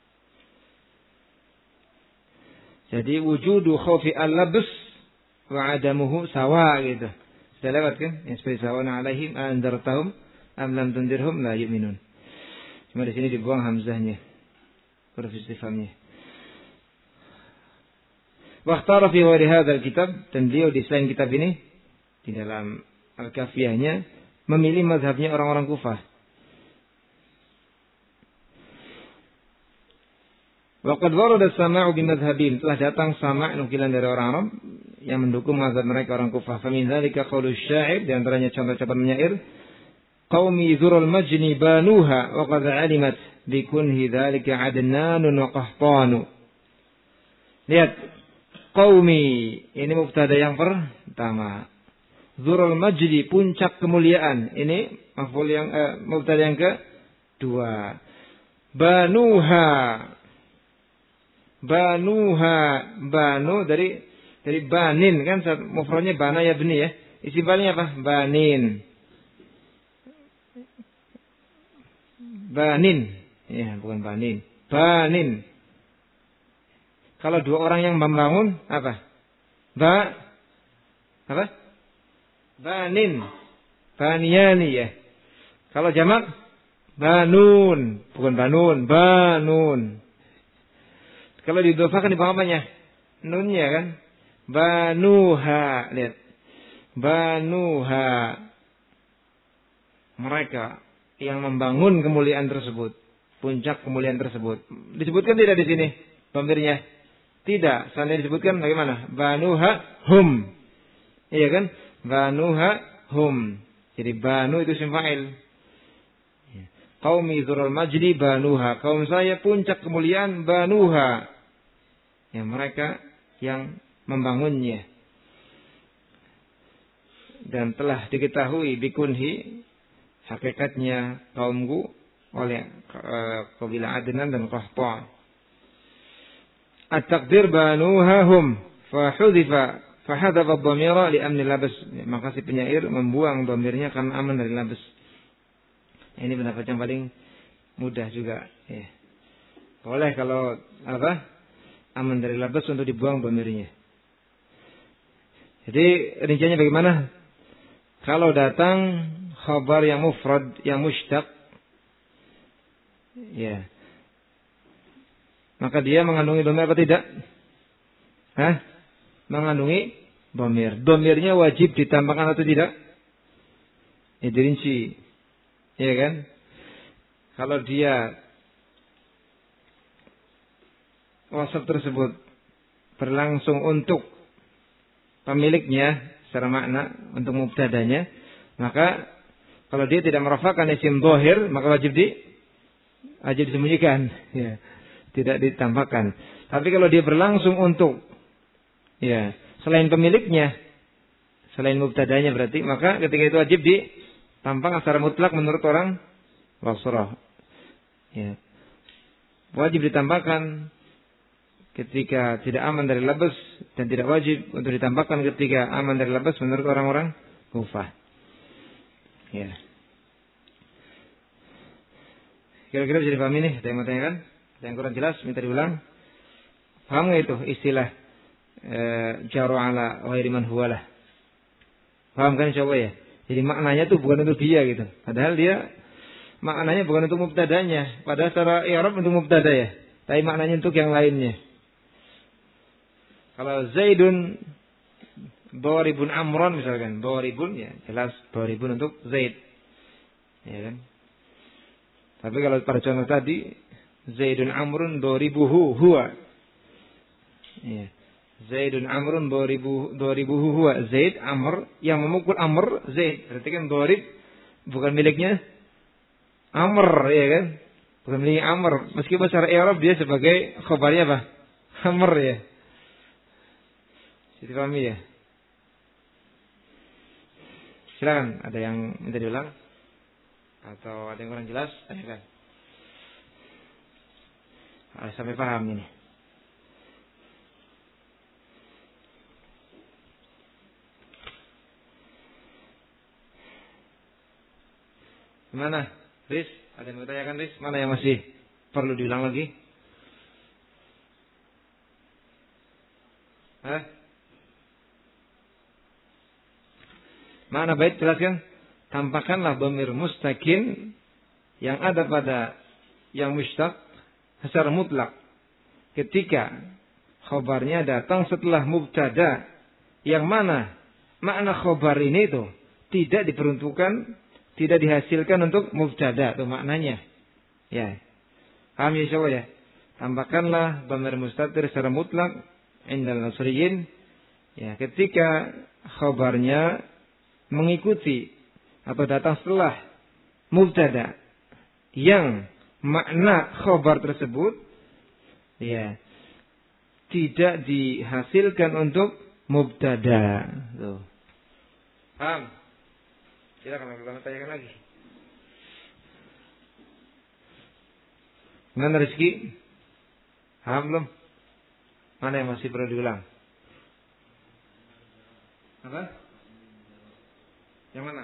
Jadi wujudu khawfi al-labs wa adamuhu sawa gitu. Sudah lewat kan? Yang seperti sawana alaihim anzartahum am lam tundirhum la yu'minun. Cuma di sini dibuang hamzahnya. Huruf istifhamnya. Wa ikhtara fi ghairi hadzal kitab, dan beliau di selain kitab ini di dalam Al-Kafiyahnya memilih mazhabnya orang-orang Kufah. Waqad warada as-sama'u bimadhhabihim, telah datang sama' nukilan dari orang Arab yang mendukung mazhab mereka orang Kufah. Fa min dzalika qaulu asy-sya'ir, di antaranya contoh-contoh penyair, qaumi dzurul majni banuha wa qad 'alimat bi kunhi dzalika 'adnanun wa qahtanu. Lihat, qaumi ini mubtada yang pertama. Dzurul majdi, puncak kemuliaan. Ini maf'ul yang mubtada yang kedua. Banuha, banu dari banin kan, mufradnya bana ya bni ya. Isim fa'ilnya apa? Banin. Ya, bukan banin. Banin. Kalau dua orang yang membangun apa? Banin. Baniyani ya. Kalau jamak banun, bukan banun. Kalau didhofakan di bawah apanya? Nunnya kan? Banuha. Lihat. Banuha. Mereka yang membangun kemuliaan tersebut. Puncak kemuliaan tersebut. Disebutkan tidak di sini dhamirnya? Tidak. Seandainya disebutkan bagaimana? Banuha hum. Iya kan? Banuha hum. Jadi banu itu isim fa'il. Qaumi dzurul majdi banuha. Kaum saya puncak kemuliaan banuha. Ya, mereka yang membangunnya. Dan telah diketahui bikunhi hakikatnya kaumku oleh kabilah Adnan dan Qahtan. At-taqdir banuha hum fa hudhifa fa hadhafa ad-dhamira li amni labas. Maka si penyair membuang dhamirnya karena aman dari labas. Ini pendapat yang paling mudah juga, ya. Boleh kalau aman dari labas untuk dibuang dhamirnya. Jadi rinciannya bagaimana? Kalau datang khabar yang mufrad, yang mushtaq, ya, maka dia mengandungi dhamir apa tidak? Mengandungi dhamir. Dhamirnya wajib ditambahkan atau tidak? Ya, dirinci. Ya kan? Kalau dia wasaf tersebut berlangsung untuk pemiliknya secara makna, untuk mubtadanya, maka kalau dia tidak merafakan isim dhahir, maka wajib disembunyikan, ya, tidak ditambahkan. Tapi kalau dia berlangsung untuk, ya, selain pemiliknya, selain mubtadanya berarti, maka ketika itu wajib ditampakkan secara mutlak menurut orang Basrah. Ya. Wajib ditambahkan ketika tidak aman dari labas, dan tidak wajib untuk ditambahkan ketika aman dari labas menurut orang-orang Kufah. Ya. Kira-kira bisa dipahami nih? Ada yang mau tanyakan? Ada yang kurang jelas? Minta diulang. Paham nggak itu istilah jaru ala ghairi man huwalah? Paham kan coba ya? Jadi maknanya tuh bukan untuk dia gitu. Padahal dia maknanya bukan untuk mubtadanya. Padahal secara i'rab untuk mubtada ya. Tapi maknanya untuk yang lainnya. Kalau Zaidun Doribun Amron misalkan, Doribun ya jelas Doribun untuk Zaid, ya kan. Tapi kalau pada contoh tadi Zaidun Amrun Doribuhu huwa, ya. Zaidun Amrun Doribuhu huwa, Zaid Amr yang memukul Amr Zaid, berarti kan Dorib bukan miliknya Amr, ya kan, bukan miliknya Amr. Meskipun secara i'rab dia sebagai khabarnya apa? Amr ya. Jadi pahami ya? Silakan, ada yang minta diulang? Atau ada yang kurang jelas? Tanyakan. Sampai paham ini. Gimana? Riz? Ada yang mau tanyakan, Riz? Mana yang masih perlu diulang lagi? Mana bait jelaskan? Tampakkanlah dhamir mustakin yang ada pada yang mushtaq secara mutlak ketika khabarnya datang setelah mubtada, yang mana makna khabar ini itu tidak diperuntukkan, tidak dihasilkan untuk mubtada, itu maknanya. Ya. Paham ya insyaallah ya? Tampakkanlah dhamir mustatir secara mutlak indal nasriyin, ya, ketika khabarnya mengikuti atau datang setelah mubtada yang makna khabar tersebut, ya, tidak dihasilkan untuk mubtada. Tuh. Paham? Silakan kalau tanyakan lagi. Gimana Rizki? Paham belum? Mana yang masih perlu diulang? Apa? Yang mana?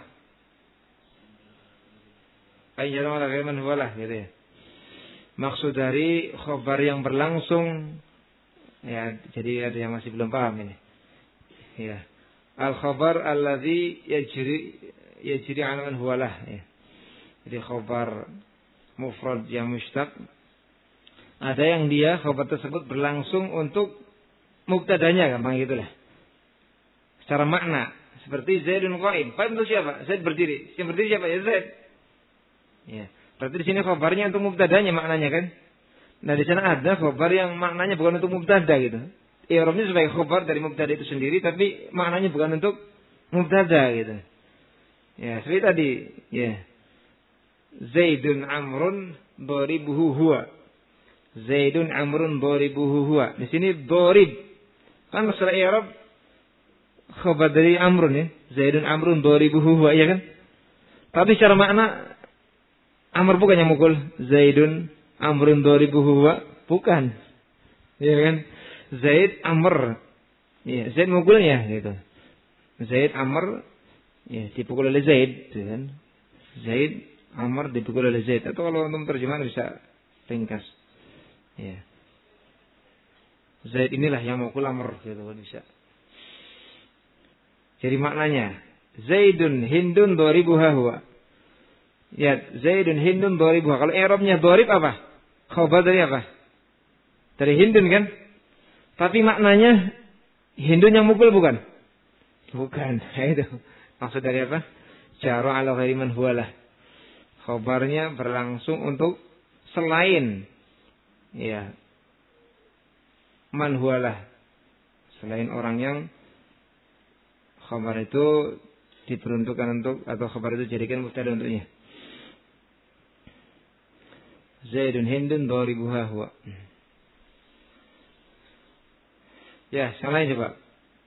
Ayyalan ala ghaiman huwalah gitu ya. Maksud dari khabar yang berlangsung, ya, jadi ada yang masih belum paham ini. Ya. Al-khabar alladzi yajri ala man huwalah, ya. Jadi khabar mufrad yang mushtaq, ada yang dia khabar tersebut berlangsung untuk mubtadanya, gampang gitulah. Secara makna seperti Zaidun qa'im. Qa'im itu siapa? Zaid berdiri. Yang berdiri siapa? Ya Zaid. Ya. Berarti di sini khabarnya untuk mubtadanya maknanya kan. Nah di sana ada khabar yang maknanya bukan untuk mubtada gitu. I'rabnya sebagai khabar dari mubtada itu sendiri, tapi maknanya bukan untuk mubtada gitu. Ya, seperti tadi, ya. Zaidun Amrun doribuhu huwa. Zaidun Amrun doribuhu huwa. Di sini dorib. Kan secara Arab khabar dari Amrun ya. Zaidun Amrun doribuhu huwa, iya kan? Tapi secara makna Amr bukan yang mukul. Zaidun Amrun doribuhu huwa, bukan. Iya kan? Zaid Amr. Ya, Zaid mukulnya gitu. Zaid Amr ya dipukul oleh Zaid, gitu kan? Zaid Amr dipukul oleh Zaid. Atau kalau untuk terjemahan bisa ringkas. Ya. Zaid inilah yang mukul Amr, gitu kan bisa. Jadi maknanya Zaidun Hindun doribuha huwa. Ya, Zaidun Hindun doribuha. Kalau i'rabnya dorib apa? Khabar dari apa? Dari Hindun kan? Tapi maknanya Hindun yang mukul bukan? Bukan. Itu maksud dari apa? Jaru ala ghairi man huwalah. Khabarnya berlangsung untuk selain ya man huwalah. Selain orang yang khabar itu diperuntukkan untuk atau khabar itu jadikan mubtada untuknya. Zaidun Hindun doribuha huwa. Ya, yang lain coba.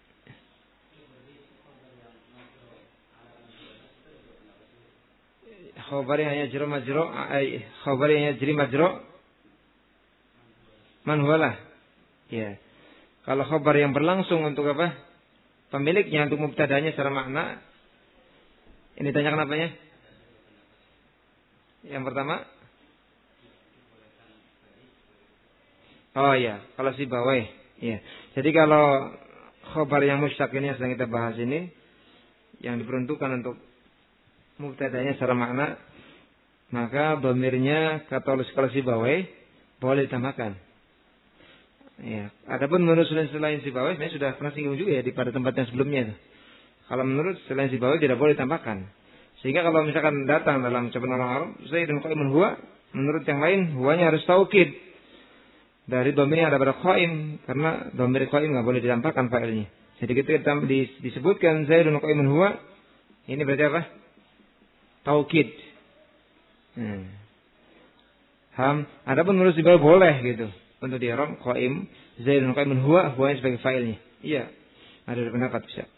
Khabar yang hanya jero majro, khabar yang hanya jeri majro, man huwalah. Ya. Kalau khabar yang berlangsung untuk apa? Pemiliknya untuk mubtadanya secara makna. Ini tanyakan apanya? Yang pertama. Oh iya, kalau si bawah. Ya. Jadi kalau khabar yang musyak ini yang sedang kita bahas ini yang diperuntukkan untuk mubtadanya secara makna, maka dhamirnya kalau sibawai boleh ditambahkan. Ya, adapun menurut selain sibawai, saya sudah pernah singgung juga ya di pada tempat yang sebelumnya. Kalau menurut selain sibawai tidak boleh ditambahkan. Sehingga kalau misalkan datang dalam ucapan orang Arab, Zaidun qaimun huwa, menurut yang lain huwanya harus taukid. Dari dhamir yang ada pada qaim, karena dhamir qaim enggak boleh ditambahkan fa'ilnya. Jadi ketika disebutkan Zaidun qaimun huwa, ini berarti apa? Taukid. Adapun menurut sibawai boleh gitu. Untuk di i'rab qaim Zaidun qaimun huwa sebagai fa'ilnya. Iya. Ada pendapat bisa.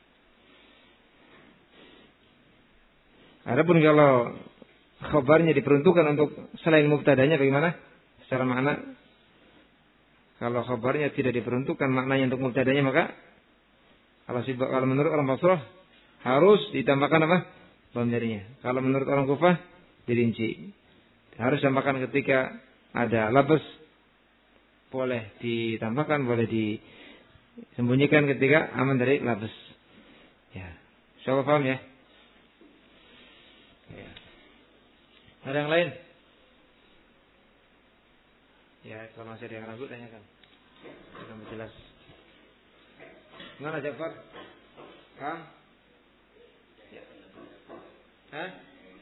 Adapun kalau khabarnya diperuntukkan untuk selain mubtadanya bagaimana? Secara makna kalau khabarnya tidak diperuntukkan maknanya untuk mubtadanya maka kalau menurut orang Basrah harus ditambahkan apa? Dhamirnya. Kalau menurut orang Kufah dirinci. Harus ditambahkan ketika ada labas, boleh ditambahkan, boleh disembunyikan ketika aman dari labas. Ya. Insyaallah paham ya? Ya. Ada yang lain? Ya, kalau masih ada yang ragu tanyakan. Sudah jelas. Mana Jafar? Paham? Ya. Hah?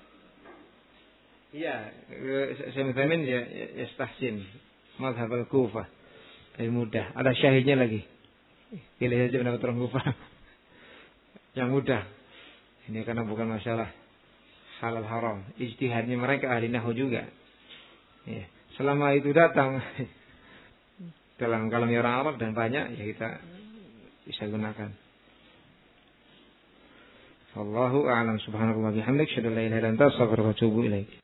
Iya, Syaikhul ya yastahsin mazhab al-Kufah. Lebih mudah. Ada syahidnya lagi. Pilih saja pendapat orang Kufah. Yang mudah. Ini karena bukan masalah halal haram. Ijtihadnya mereka ahli nahwu juga. Ya. Selama itu datang dalam kalam orang Arab dan banyak, ya kita bisa gunakan. Wallahu a'lam. Subhanallahi wa bihamdihi, asyhadu an la ilaha illa anta, astaghfiruka wa atubu ilaik.